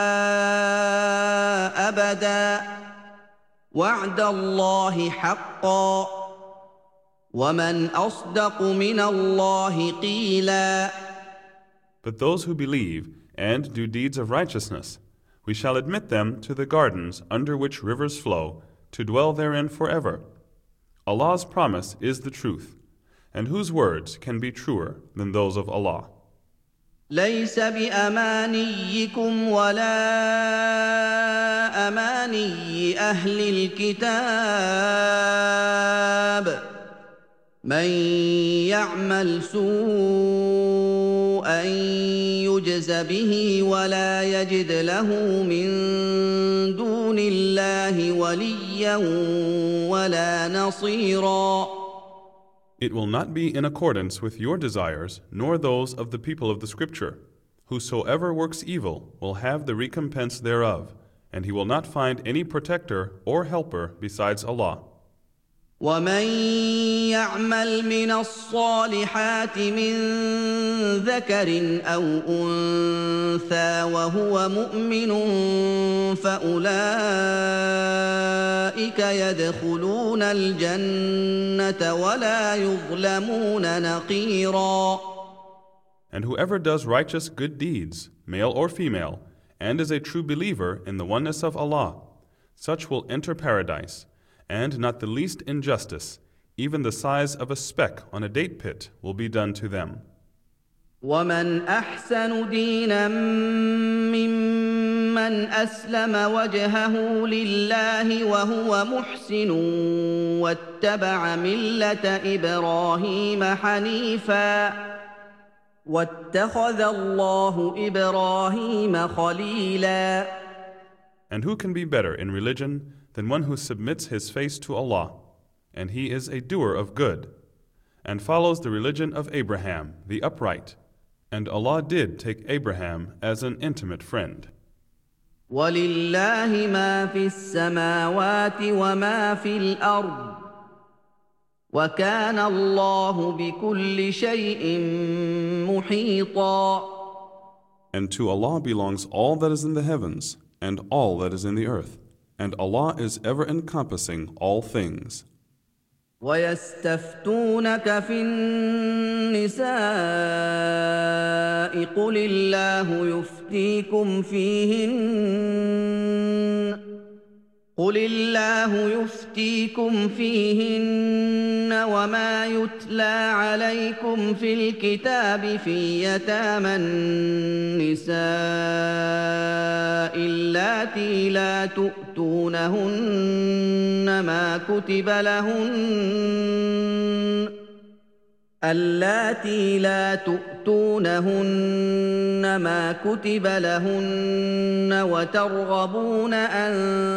أبدا وعد الله حقا ومن أصدق من الله قيلا. But those who believe and do deeds of righteousness, we shall admit them to the gardens under which rivers flow, to dwell therein forever. Allah's promise is the truth, and whose words can be truer than those of Allah? ليس بأمانيكم ولا أماني أهل الكتاب من يعمل سوءا يجز به ولا يجد له من دون الله وليا ولا نصيرا. It will not be in accordance with your desires, nor those of the people of the Scripture. Whosoever works evil will have the recompense thereof, and he will not find any protector or helper besides Allah. ومن يعمل من الصالحات من ذكر أو أنثى وهو مؤمن فأولئك يدخلون الجنة ولا يظلمون نقيرا. And whoever does righteous good deeds, male or female, and is a true believer in the oneness of Allah, such will enter paradise, and not the least injustice, even the size of a speck on a date pit, will be done to them. ومن أحسن دينا ممن أسلم وجهه لله وهو محسن واتبع ملة إبراهيم حنيفا واتخذ الله إبراهيم خليلا. And who can be better in religion than one who submits his face to Allah, and he is a doer of good, and follows the religion of Abraham, the upright, and Allah did take Abraham as an intimate friend. وَلِلَّهِ مَا فِي السَّمَاوَاتِ وَمَا فِي الْأَرْضِ وَكَانَ اللَّهُ بِكُلِّ شَيْءٍ مُحِيطًا. And to Allah belongs all that is in the heavens and all that is in the earth. And Allah is ever encompassing all things. ويستفتونك في النساء قل الله يفتيكم فيهن وما يتلى عليكم في الكتاب في يتامى النساء اللاتي لا تؤتونهن ما كتب لهن وترغبون أن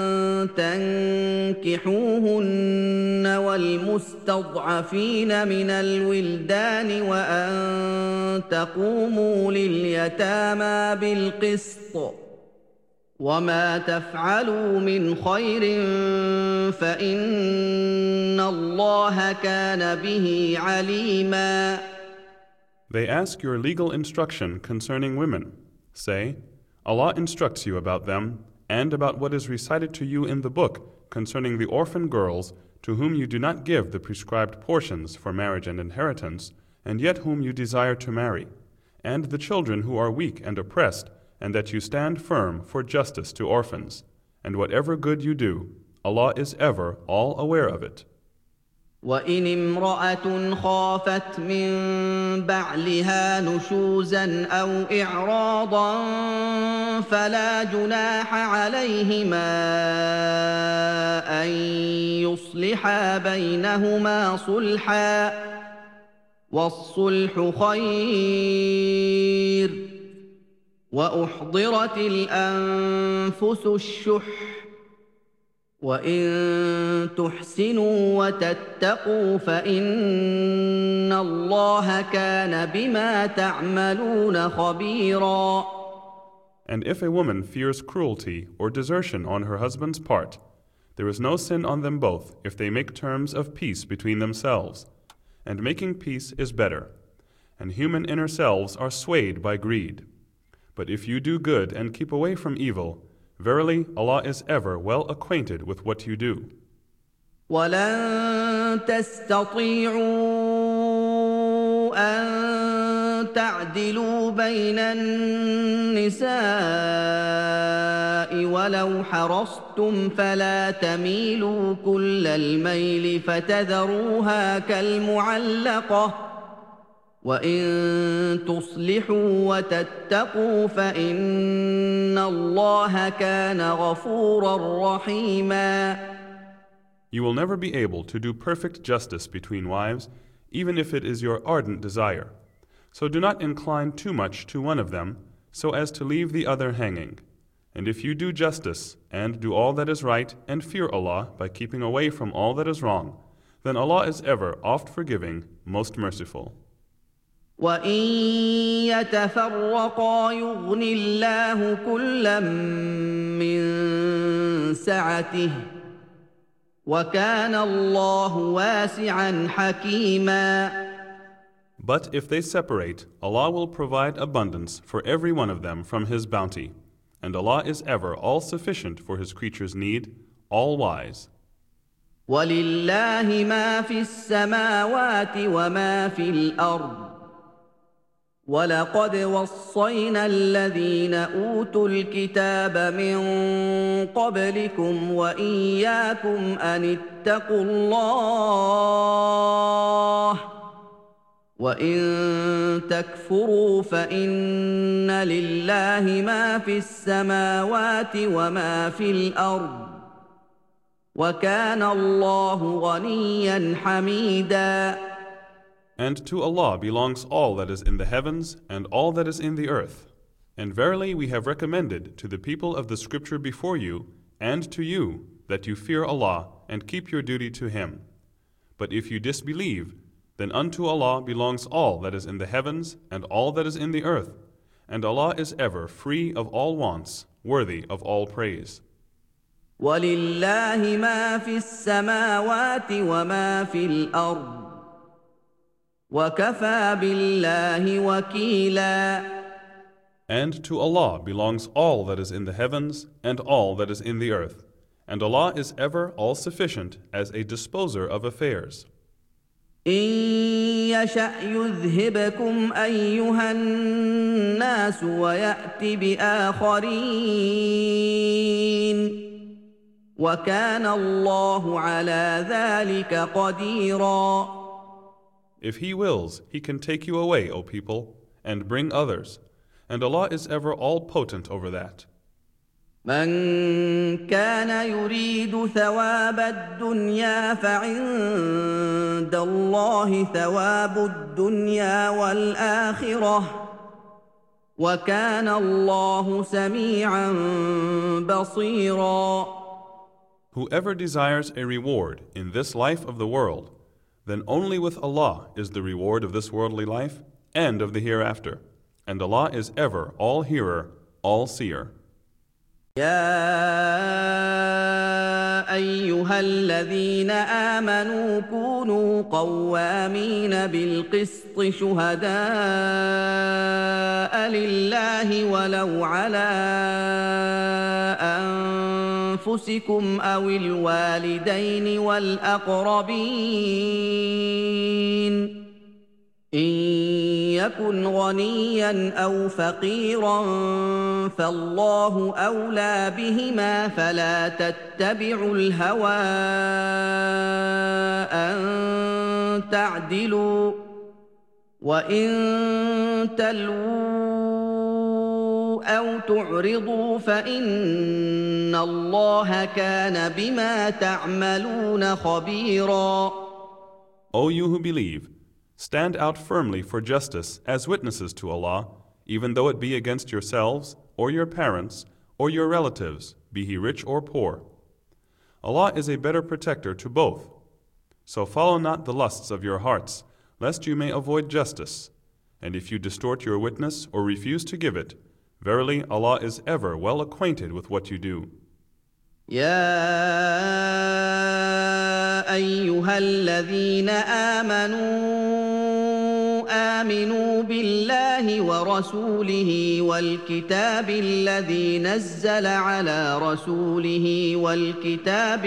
تنكحوهن والمستضعفين من الولدان وأن تقوموا لليتامى بالقسط وما تفعلوا من خير فإن الله كان به عليما. They ask your legal instruction concerning women. Say, Allah instructs you about them and about what is recited to you in the book concerning the orphan girls to whom you do not give the prescribed portions for marriage and inheritance, and yet whom you desire to marry, and the children who are weak and oppressed, and that you stand firm for justice to orphans. And whatever good you do, Allah is ever all aware of it. وَإِنِ امْرَأَةٌ خَافَتْ مِنْ بَعْلِهَا نُشُوزًا أَوْ إِعْرَاضًا فَلَا جُنَاحَ عَلَيْهِمَا أَنْ يُصْلِحَا بَيْنَهُمَا صُلْحًا وَالصُّلْحُ خَيْرٌ وَأُحْضِرَتِ الْأَنْفُسُ الشُّحَّ وَإِن تُحْسِنُوا وَتَتَّقُوا فَإِنَّ اللَّهَ كَانَ بِمَا تَعْمَلُونَ خَبِيرًا. And if a woman fears cruelty or desertion on her husband's part, there is no sin on them both if they make terms of peace between themselves. And making peace is better. And human inner selves are swayed by greed. But if you do good and keep away from evil, verily, Allah is ever well acquainted with what you do. وَلَن تَسْتَطِيعُوا أَن تَعْدِلُوا بَيْنَ النِّسَاءِ وَلَوْ حَرَصْتُمْ فَلَا تَمِيلُوا كُلَّ الْمَيْلِ فَتَذَرُوهَا كَالْمُعَلَّقَةِ وَإِن تُصْلِحُوا وَتَتَّقُوا فَإِنَّ اللَّهَ كَانَ غَفُورًا رَّحِيمًا. You will never be able to do perfect justice between wives, even if it is your ardent desire. So do not incline too much to one of them, so as to leave the other hanging. And if you do justice, and do all that is right, and fear Allah by keeping away from all that is wrong, then Allah is ever oft forgiving, most merciful. وَإِن يَتَفَرَّقَا يُغْنِ اللَّهُ كُلًّا مِّن سَعَتِهِ وَكَانَ اللَّهُ وَاسِعًا حَكِيمًا. But if they separate, Allah will provide abundance for every one of them from His bounty. And Allah is ever all-sufficient for His creatures' need, all-wise. وَلِلَّهِ مَا فِي السَّمَاوَاتِ وَمَا فِي الْأَرْضِ وَلَقَدْ وَصَّيْنَا الَّذِينَ أُوتُوا الْكِتَابَ مِنْ قَبْلِكُمْ وَإِيَّاكُمْ أَنِ اتَّقُوا اللَّهَ وَإِن تَكْفُرُوا فَإِنَّ لِلَّهِ مَا فِي السَّمَاوَاتِ وَمَا فِي الْأَرْضِ وَكَانَ اللَّهُ غَنِيًّا حَمِيدًا. And to Allah belongs all that is in the heavens and all that is in the earth. And verily we have recommended to the people of the scripture before you and to you that you fear Allah and keep your duty to Him. But if you disbelieve, then unto Allah belongs all that is in the heavens and all that is in the earth. And Allah is ever free of all wants, worthy of all praise. وَلِلَّهِ مَا فِي السَّمَاوَاتِ وَمَا فِي الْأَرْضِ وَكَفَى بِاللَّهِ وَكِيلًا. And to Allah belongs all that is in the heavens and all that is in the earth. And Allah is ever all-sufficient as a disposer of affairs. إن يشأ يذهبكم أيها الناس ويأت بآخرين وكان الله على ذلك قديرا. If He wills, He can take you away, O people, and bring others. And Allah is ever all-potent over that. من كان يريد ثواب الدنيا فعند الله ثواب الدنيا والآخرة وكان الله سميعا بصيرا. Whoever desires a reward in this life of the world, then only with Allah is the reward of this worldly life and of the hereafter. And Allah is ever all-hearer, all-seer. يا أيها الذين آمنوا كونوا قوامين بالقسط شهداء لله ولو على أنفسكم أو الوالدين والأقربين إن يكن غنيا أو فقيرا فالله أولى بهما فلا تتبعوا الهوى أن تعدلوا وإن تلووا أو تعرضوا فإن الله كان بما تعملون خبيرا. O you who believe, stand out firmly for justice as witnesses to Allah, even though it be against yourselves, or your parents, or your relatives, be he rich or poor. Allah is a better protector to both. So follow not the lusts of your hearts, lest you may avoid justice. And if you distort your witness or refuse to give it, verily Allah is ever well acquainted with what you do. يا أيها الذين آمنوا بالله ورسوله والكتاب الذي نزل على رسوله والكتاب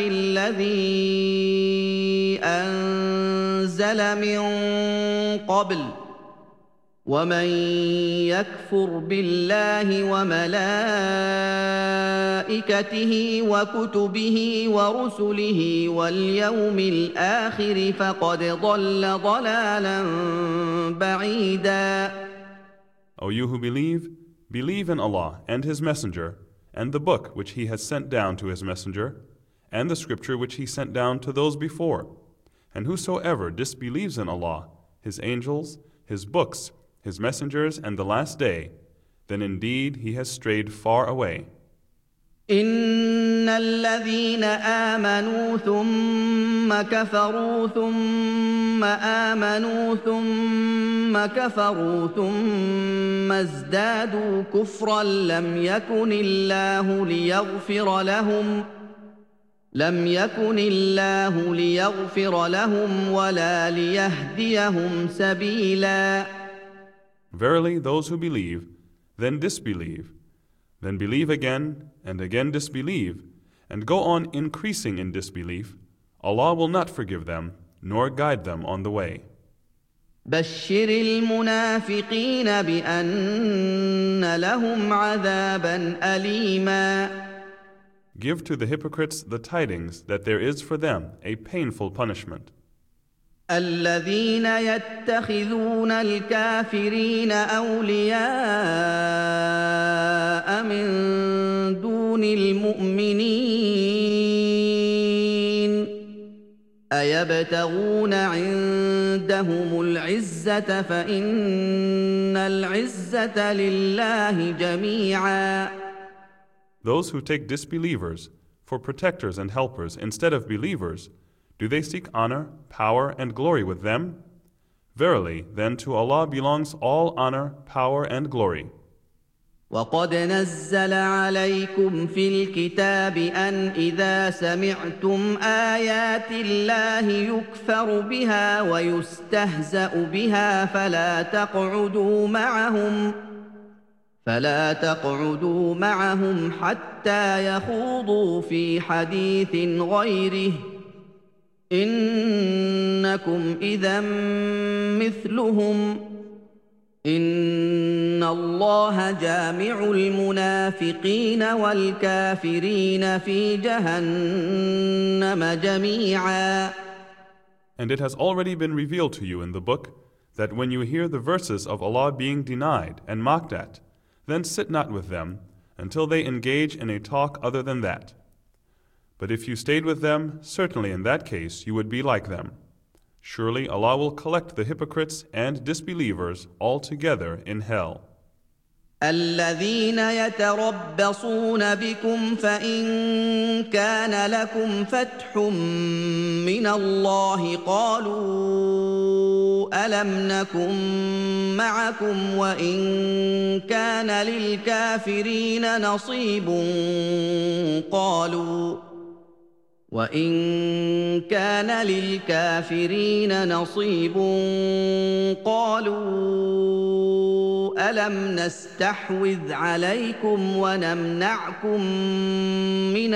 الذي أنزل من قبل ومن يكفر بالله وملائكته وكتبه ورسله واليوم الآخر فقد ضل ضلالا بعيدا. O you who believe in Allah and His Messenger, and the book which He has sent down to His Messenger, and the scripture which He sent down to those before. And whosoever disbelieves in Allah, His angels, His books, His messengers, and the last day, then indeed he has strayed far away. إن الذين آمنوا ثم كفروا ثم آمنوا ثم كفروا ثم ازدادوا كفرا لم يكن الله ليغفر لهم ولا ليهديهم سبيلا. Verily, those who believe, then disbelieve, then believe again and again disbelieve, and go on increasing in disbelief, Allah will not forgive them, nor guide them on the way. بشر المنافقين بأن لهم عذابا أليما. Give to the hypocrites the tidings that there is for them a painful punishment. الذين يتخذون الكافرين أولياء من دون المؤمنين أيبتغون عندهم العزة فإن العزة لله جميعا. Those who take disbelievers for protectors and helpers instead of believers, do they seek honor, power, and glory with them? Verily, then to Allah belongs all honor, power, and glory. وَقَدْ نَزَّلَ عَلَيْكُمْ فِي الْكِتَابِ أَنْ إِذَا سَمِعْتُمْ آيَاتِ اللَّهِ يُكْفَرُ بِهَا وَيُسْتَهْزَأُ بِهَا فلا تقعدوا معهم حتى يخوضوا في حديث غيره إنكم إذا مثلهم إن الله جامع المنافقين والكافرين في جهنم جميعا. And it has already been revealed to you in the book that when you hear the verses of Allah being denied and mocked at, then sit not with them until they engage in a talk other than that. But if you stayed with them, certainly in that case you would be like them. Surely Allah will collect the hypocrites and disbelievers all together in hell. الذين يتربصون بكم فإن كان لكم فتح من الله قالوا ألم نكن معكم وإن كان للكافرين نصيب قالوا ألم نستحوذ عليكم ونمنعكم من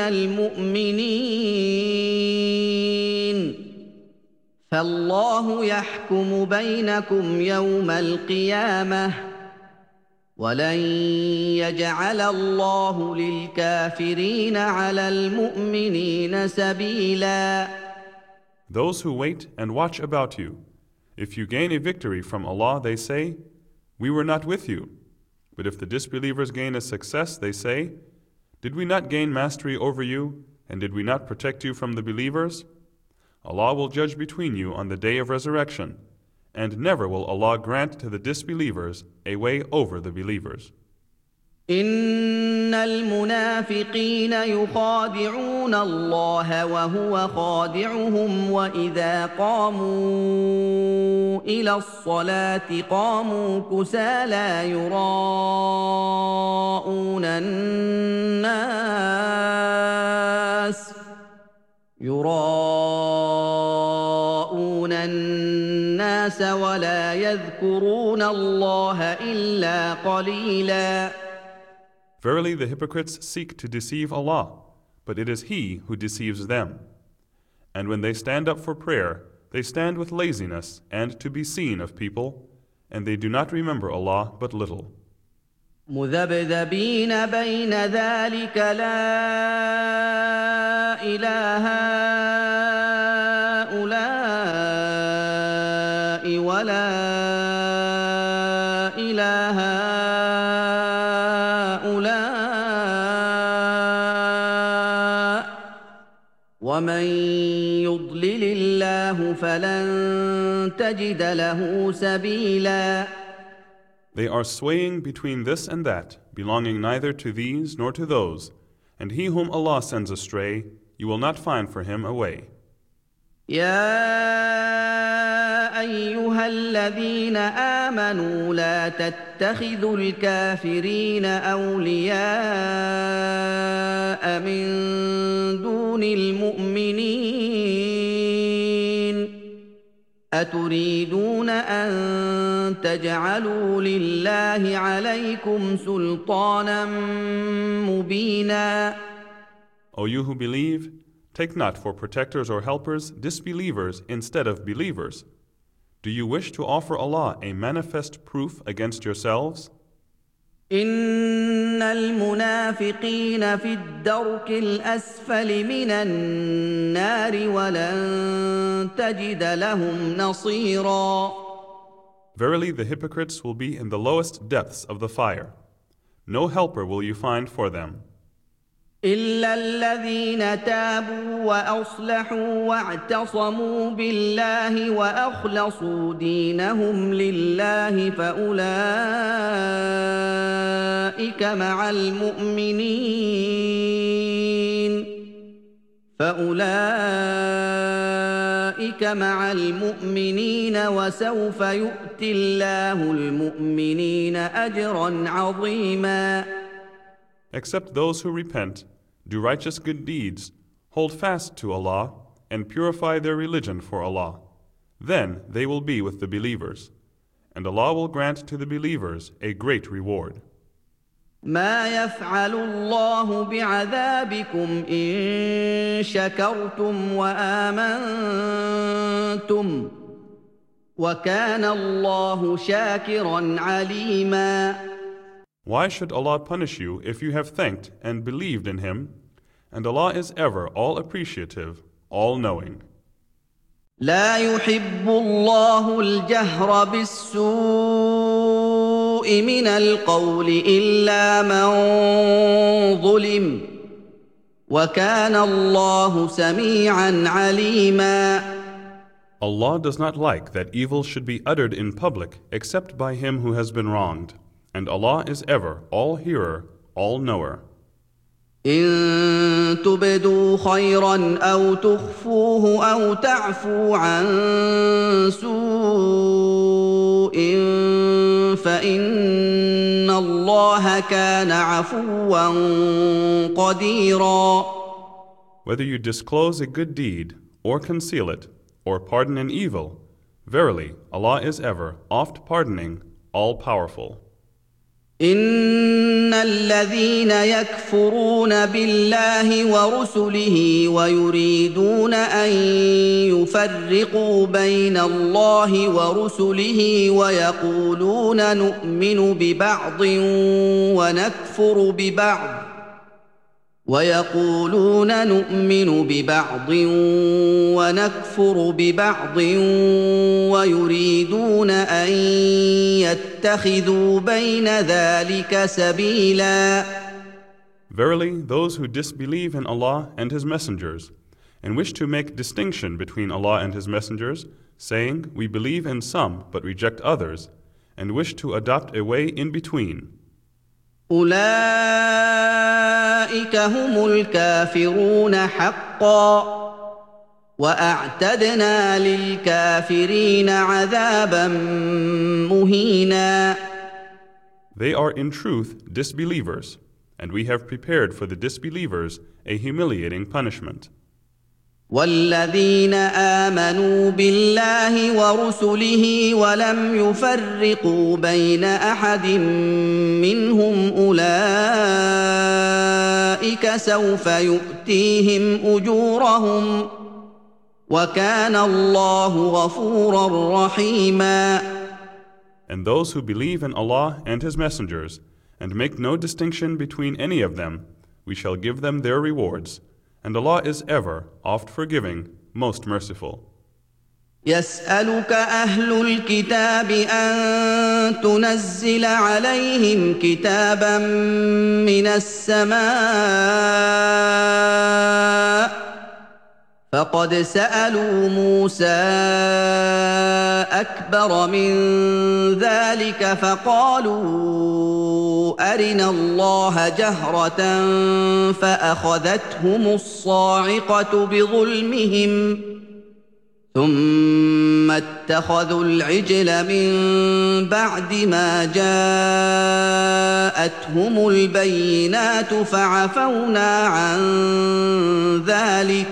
المؤمنين فالله يحكم بينكم يوم القيامة ولن يجعل الله للكافرين على المؤمنين سبيلا. Those who wait and watch about you, if you gain a victory from Allah, they say, "We were not with you." But if the disbelievers gain a success, they say, "Did we not gain mastery over you, and did we not protect you from the believers?" Allah will judge between you on the day of resurrection, and never will Allah grant to the disbelievers a way over the believers. إن المنافقين يخادعون الله وهو خادعهم وإذا قاموا إلى الصلاة قاموا كسالى يراءون الناس ولا يذكرون الله إلا قليلا. Verily the hypocrites seek to deceive Allah, but it is He who deceives them. And when they stand up for prayer, they stand with laziness and to be seen of people, and they do not remember Allah but little. مذبذبين بين ذلك لا إله هؤلاء ولا إله هؤلاء ومن يضلل الله فلن تجد له سبيلا. They are swaying between this and that, belonging neither to these nor to those, and he whom Allah sends astray, you will not find for him a way. يا أيها الذين آمنوا لا تتخذوا الكافرين أولياء من دون المؤمنين أتريدون أن تجعلوا لله عليكم سلطانا مبينا. O you who believe, take not for protectors or helpers disbelievers instead of believers. Do you wish to offer Allah a manifest proof against yourselves? إن المنافقين في الدرك الأسفل من النار ولن تجد لهم نصيرا. Verily the hypocrites will be in the lowest depths of the fire. No helper will you find for them. إلا الذين تابوا وأصلحوا واعتصموا بالله وأخلصوا دينهم لله فأولئك مع المؤمنين وسوف يؤتي الله المؤمنين أجرا عظيما. Except those who repent, do righteous good deeds, hold fast to Allah, and purify their religion for Allah. Then they will be with the believers, and Allah will grant to the believers a great reward. ما يفعل الله بعذابكم إن شكرتم وآمنتم وكان الله شاكرا عليما. Why should Allah punish you if you have thanked and believed in Him? And Allah is ever all appreciative, all knowing. لا يحب الله الجهر بالسوء من القول إلا من ظلم وكان الله سميعا عليما. Allah does not like that evil should be uttered in public except by him who has been wronged. And Allah is ever all hearer, all knower. إن تبدوا خيرا أو تخفوه أو تعفو عن سوء فإن الله كان عفوا قديرا. Whether you disclose a good deed or conceal it or pardon an evil, verily Allah is ever oft pardoning, all powerful. إن الذين يكفرون بالله ورسله ويريدون أن يفرقوا بين الله ورسله ويقولون نؤمن ببعض ونكفر ببعض ويريدون أن يتخذوا بين ذلك سبيلا. Verily, those who disbelieve in Allah and His messengers and wish to make distinction between Allah and His messengers, saying, we believe in some but reject others, and wish to adopt a way in between. أولئك هم الكافرون حقا وأعتدنا للكافرين عذابا مهينا. They are in truth disbelievers, and we have prepared for the disbelievers a humiliating punishment. والذين آمنوا بالله ورسله ولم يفرقوا بين أحد منهم أولئك سوف يؤتيهم أجورهم وكان الله غفورا رحيما. And those who believe in Allah and His messengers and make no distinction between any of them, we shall give them their rewards. And Allah is ever oft forgiving, most merciful. يسألك أهل الكتاب أن تنزل عليهم كتابا من السماء فقد سألوا موسى أكبر من ذلك فقالوا أرنا الله جهرة فأخذتهم الصاعقة بظلمهم ثم اتخذوا العجل من بعد ما جاءتهم البينات فعفونا عن ذلك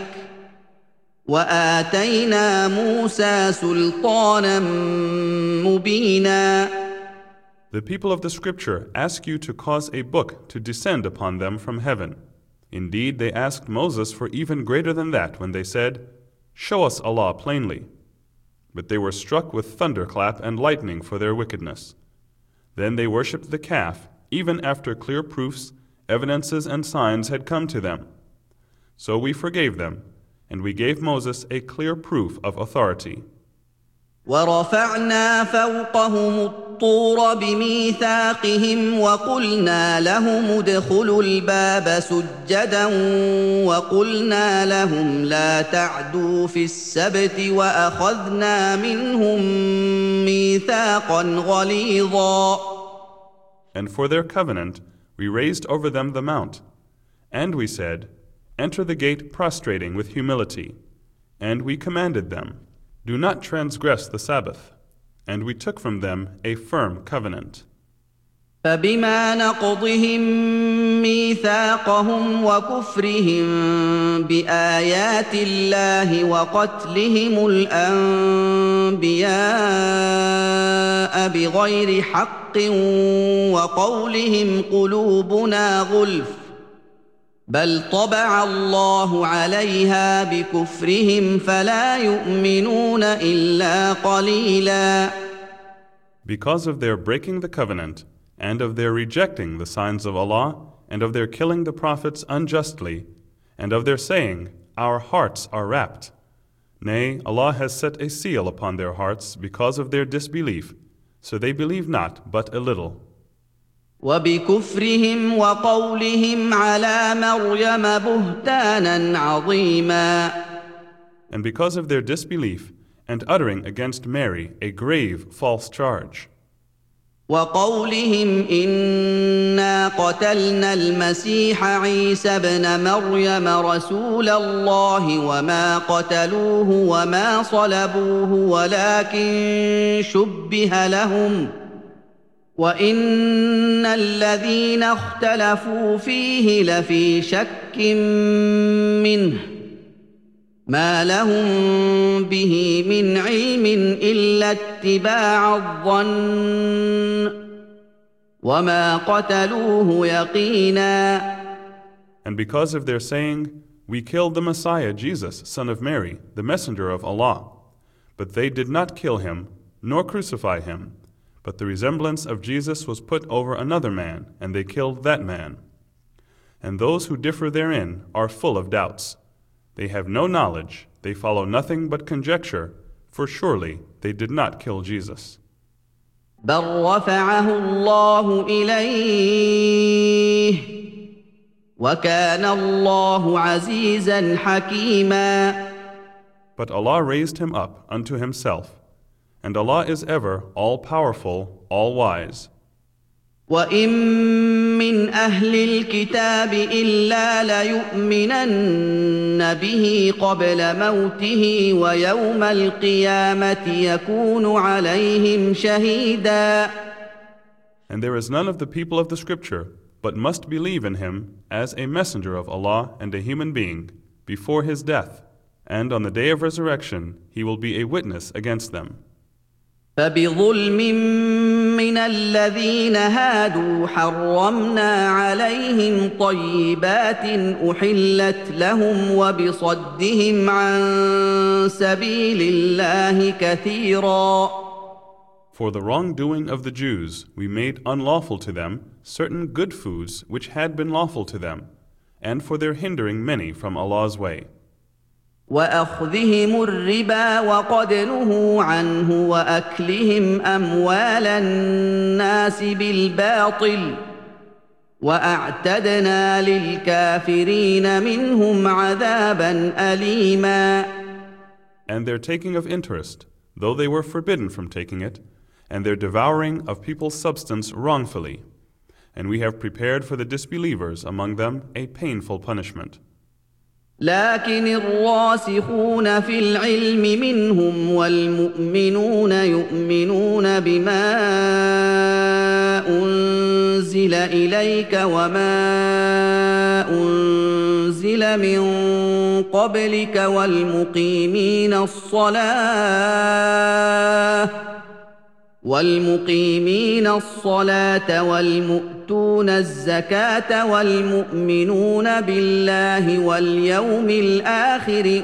وآتينا موسى سلطانا مبينا. The people of the scripture ask you to cause a book to descend upon them from heaven. Indeed, they asked Moses for even greater than that when they said, show us Allah plainly. But they were struck with thunderclap and lightning for their wickedness. Then they worshipped the calf, even after clear proofs, evidences and signs had come to them. So we forgave them, and we gave Moses a clear proof of authority. ورفعنا فوقهم الطور بميثاقهم وقلنا لهم ادخلوا الباب سجدا وقلنا لهم لا تعدوا في السبت وأخذنا منهم ميثاقا غليظا. And for their covenant we raised over them the mount, and we said, enter the gate prostrating with humility, and we commanded them, do not transgress the Sabbath, and we took from them a firm covenant. فبما نقضهم ميثاقهم وكفرهم بآيات الله وقتلهم الأنبياء بغير حق وقولهم قلوبنا غلف بل طبع الله عليها بكفرهم فلا يؤمنون إلا قليلا. Because of their breaking the covenant, and of their rejecting the signs of Allah, and of their killing the prophets unjustly, and of their saying, "Our hearts are wrapped." Nay, Allah has set a seal upon their hearts because of their disbelief, so they believe not but a little. وبكفرهم وقولهم على مريم بهتانا عظيما. And because of their disbelief and uttering against Mary a grave false charge. وقولهم إنا قتلنا المسيح عيسى ابن مريم رسول الله وما قتلوه وما صلبوه ولكن شبه لهم وإن الذين اختلفوا فيه لفي شك منه ما لهم به من علم إلا اتباع الظن وما قتلوه يقينا. And because of their saying, "We killed the Messiah, Jesus, son of Mary, the messenger of Allah," but they did not kill him, nor crucify him, but the resemblance of Jesus was put over another man, and they killed that man. And those who differ therein are full of doubts. They have no knowledge, they follow nothing but conjecture, for surely they did not kill Jesus. بل رفعه الله إليه وكان الله عزيزا حكيما. But Allah raised him up unto himself, and Allah is ever all-powerful, all-wise. وَإِن مِّنْ أَهْلِ الْكِتَابِ إِلَّا لَيُؤْمِنَنَّ بِهِ قَبْلَ مَوْتِهِ وَيَوْمَ الْقِيَامَةِ يَكُونُ عَلَيْهِمْ شَهِيدًا. And there is none of the people of the scripture, but must believe in him as a messenger of Allah and a human being, before his death, and on the day of resurrection he will be a witness against them. فبظلم من الذين هادوا حرمنا عليهم طيبات أحلت لهم وبصدهم عن سبيل الله كثيرا. For the wrongdoing of the Jews, we made unlawful to them certain good foods which had been lawful to them, and for their hindering many from Allah's way. وأخذهم الربا وقد نهوا عنه وأكلهم أموال الناس بالباطل وأعتدنا للكافرين منهم عذابا أليما. And their taking of interest, though they were forbidden from taking it, and their devouring of people's substance wrongfully, and we have prepared for the disbelievers among them a painful punishment. لكن الراسخون في العلم منهم والمؤمنون يؤمنون بما أنزل إليك وما أنزل من قبلك والمقيمين الصلاة والمؤتون الزكاة والمؤمنون بالله واليوم الآخر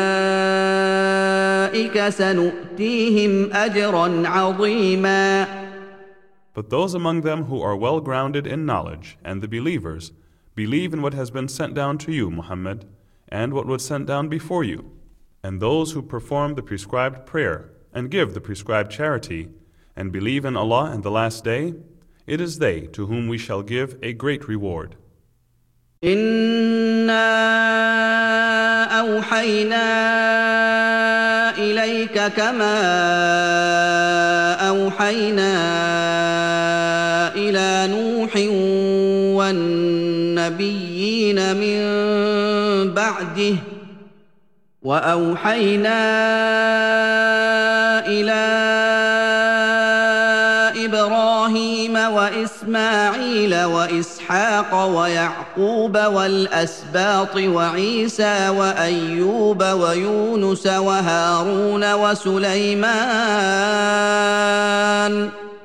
أولئك سنؤتيهم أجرا عظيما. But those among them who are well grounded in knowledge and the believers believe in what has been sent down to you, Muhammad, and what was sent down before you, and those who perform the prescribed prayer and give the prescribed charity and believe in Allah and the Last Day, it is they to whom we shall give a great reward. إِنَّا أَوْحَيْنَا إِلَيْكَ كَمَا أَوْحَيْنَا إِلَى نُوحٍ وَالنَّبِيِّينَ مِن بَعْدِهِ وَأَوْحَيْنَا إِلَى إبراهيم وإسماعيل وإسحاق ويعقوب والأسباط وعيسى وأيوب ويونس وهارون وسليمان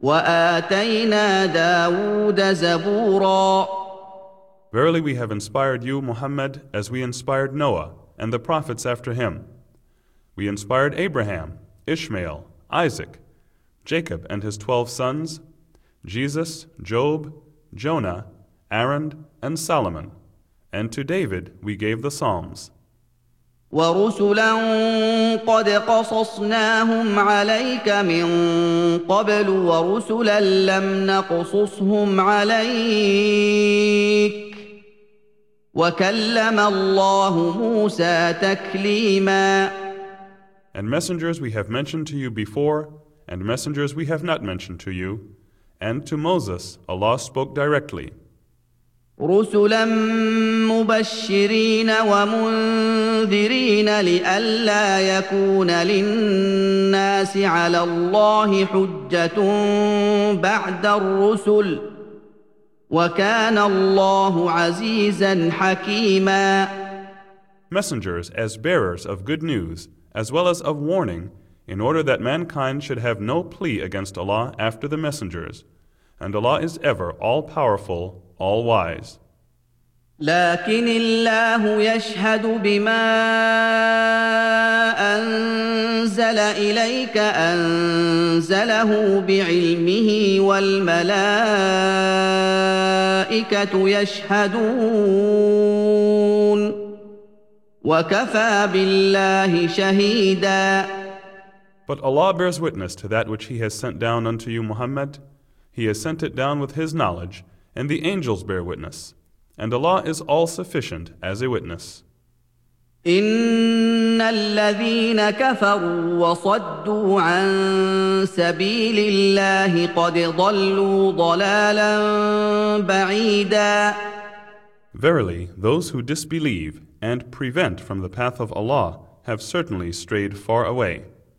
وآتينا داود زبورا. Verily we have inspired you, Muhammad, as we inspired Noah and the prophets after him. We inspired Abraham, Ishmael, Isaac, Jacob and his 12 sons, Jesus, Job, Jonah, Aaron, and Solomon. And to David we gave the Psalms. ورسلا قد قصصناهم عليك من قبل ورسلا لم نقصصهم عليك وكلم الله موسى تكليما. And messengers we have mentioned to you before, and messengers we have not mentioned to you, and to Moses Allah spoke directly. رسلا مبشرين ومنذرين لئلا يكون للناس على الله حجة بعد الرسل وكان الله عزيزا حكيما. Messengers as bearers of good news as well as of warning, in order that mankind should have no plea against Allah after the messengers, and Allah is ever all-powerful, all-wise. لكن الله يشهد بما أنزل إليك أنزله بعلمه والملائكة يشهدون وكفى بالله شهيدا. But Allah bears witness to that which He has sent down unto you, Muhammad. He has sent it down with His knowledge, and the angels bear witness. And Allah is all-sufficient as a witness. إن الذين كفروا وصدوا عن سبيل الله قد ضلوا ضلالا بعيدا. Verily, those who disbelieve and prevent from the path of Allah have certainly strayed far away.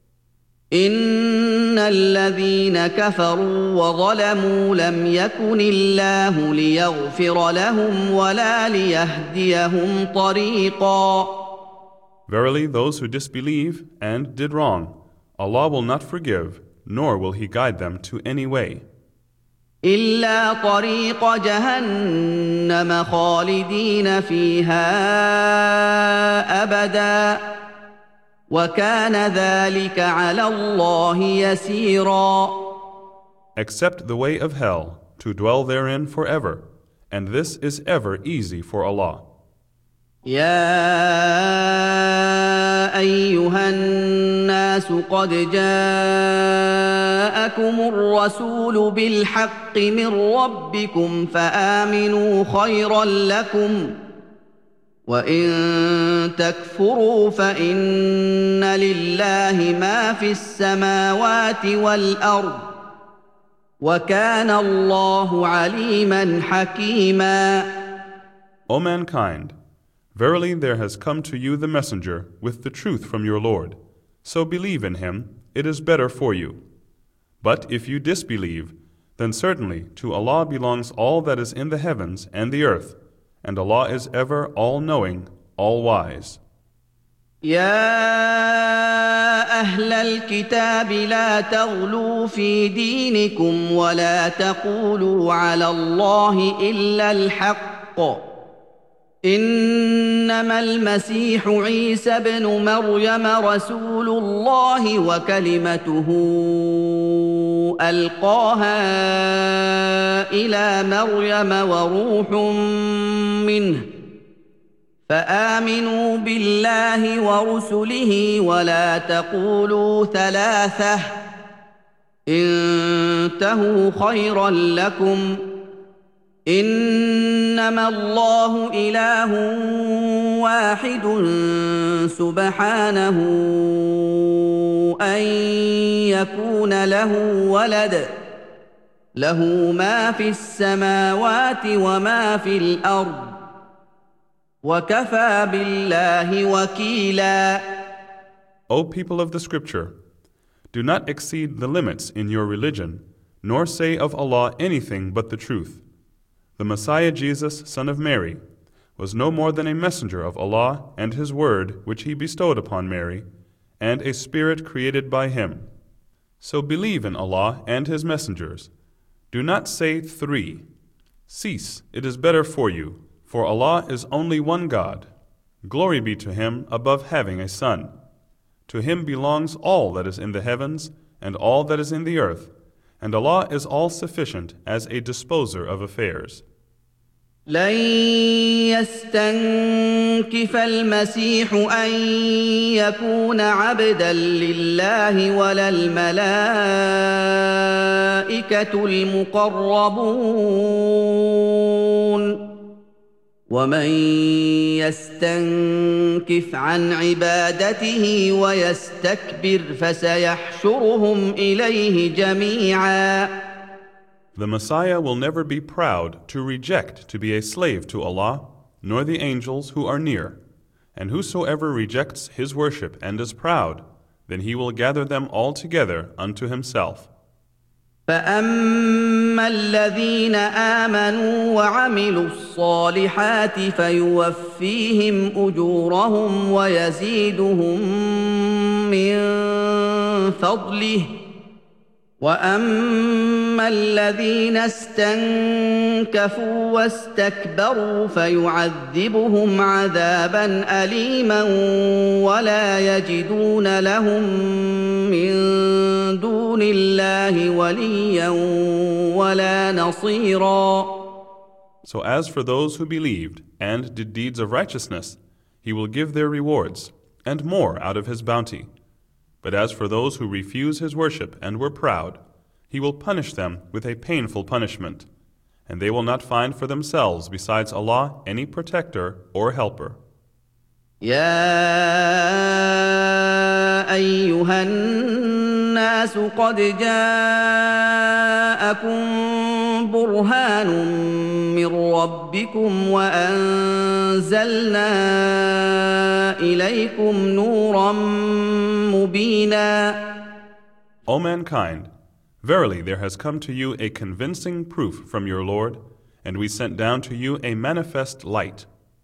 إن الذين كفروا وظلموا لم يكن الله ليغفر لهم ولا ليهديهم طريقا. Verily, those who disbelieve and did wrong, Allah will not forgive, nor will He guide them to any way. إلا طريق جهنم خالدين فيها أبدا وكان ذلك على الله يسيرا. Except the way of hell, to dwell therein forever, and this is ever easy for Allah. يا أيها الناس قد جاءكم الرسول بالحق من ربكم فآمنوا خيرا لكم وإن تكفروا فإن لله ما في السماوات والأرض وكان الله عليما حكيما. O mankind, verily there has come to you the messenger with the truth from your Lord. So believe in him, it is better for you. But if you disbelieve, then certainly to Allah belongs all that is in the heavens and the earth, and Allah is ever all-knowing, all-wise. يا أهل الكتاب لا تغلوا في دينكم ولا تقولوا على الله إلا الحق إنما المسيح عيسى ابن مريم رسول الله وكلمته ألقاها إلى مريم وروح منه فآمنوا بالله ورسله ولا تقولوا ثلاثة انتهوا خيرا لكم إنما الله إله واحد سبحانه أن يكون له ولد له ما في السماوات وما في الأرض وكفى بالله وكيلا. O people of the scripture, do not exceed the limits in your religion, nor say of Allah anything but the truth. The Messiah Jesus, son of Mary, was no more than a messenger of Allah and His word which He bestowed upon Mary, and a spirit created by Him. So believe in Allah and His messengers. Do not say 3. Cease, it is better for you, for Allah is only one God. Glory be to Him above having a son. To Him belongs all that is in the heavens and all that is in the earth, and Allah is all-sufficient as a disposer of affairs. لن يستنكف المسيح أن يكون عبدا لله ولا الملائكة المقربون ومن يستنكف عن عبادته ويستكبر فسيحشرهم إليه جميعا. The Messiah will never be proud to reject to be a slave to Allah, nor the angels who are near. And whosoever rejects His worship and is proud, then He will gather them all together unto Himself. فأما الذين آمنوا وعملوا الصالحات فيوفيهم أجورهم ويزيدهم من فضله وأما الذين استنكفوا واستكبروا فيعذبهم عذابا أليما ولا يجدون لهم من دون الله وليا ولا نصيرا. So as for those who believed and did deeds of righteousness, He will give their rewards, and more out of His bounty. But as for those who refuse His worship and were proud, He will punish them with a painful punishment, and they will not find for themselves besides Allah any protector or helper. يا أيها الناس قد جاءكم برهان من ربكم وأنزلنا إليكم نورا مبينا. O mankind, verily there has come to you a convincing proof from your Lord, and we sent down to you a manifest light.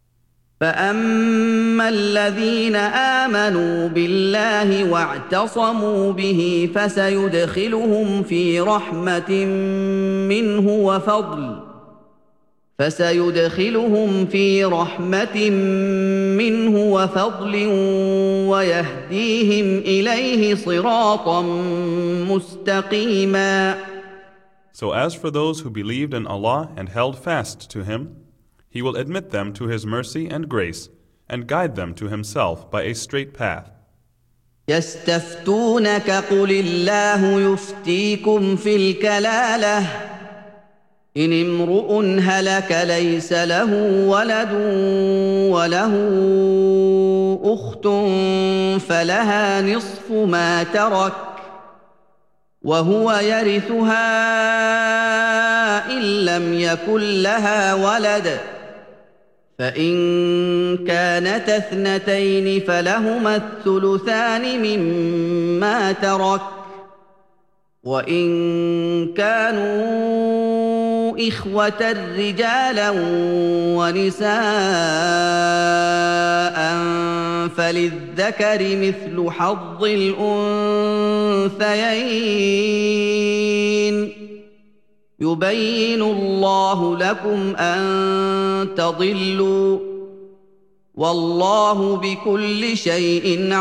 فأما الذين آمنوا بالله واعتصموا به فسيدخلهم في رحمة منه وفضل ويهديهم إليه صراطا مستقيما. So as for those who believed in Allah and held fast to Him, He will admit them to His mercy and grace and guide them to Himself by a straight path. يستفتونك قل الله يفتيكم في الكلالة إن امرؤ هلك ليس له ولد وله أخت فلها نصف ما ترك وهو يرثها إن لم يكن لها ولد فإن كانتا اثنتين فلهما الثلثان مما ترك وإن كانوا إخوة رجالا ونساء فللذكر مثل حظ الأنثيين يبين الله لكم أن تضلوا والله بكل شيء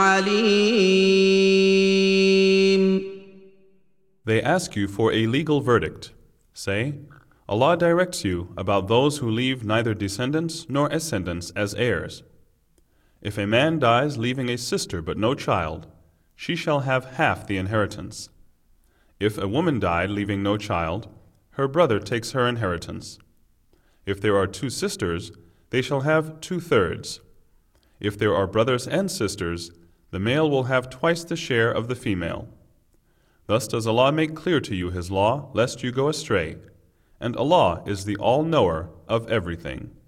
عليم. They ask you for a legal verdict. Say, Allah directs you about those who leave neither descendants nor ascendants as heirs. If a man dies leaving a sister but no child, she shall have half the inheritance. If a woman died leaving no child, her brother takes her inheritance. If there are 2 sisters, they shall have 2/3. If there are brothers and sisters, the male will have twice the share of the female. Thus does Allah make clear to you His law, lest you go astray, and Allah is the all-knower of everything.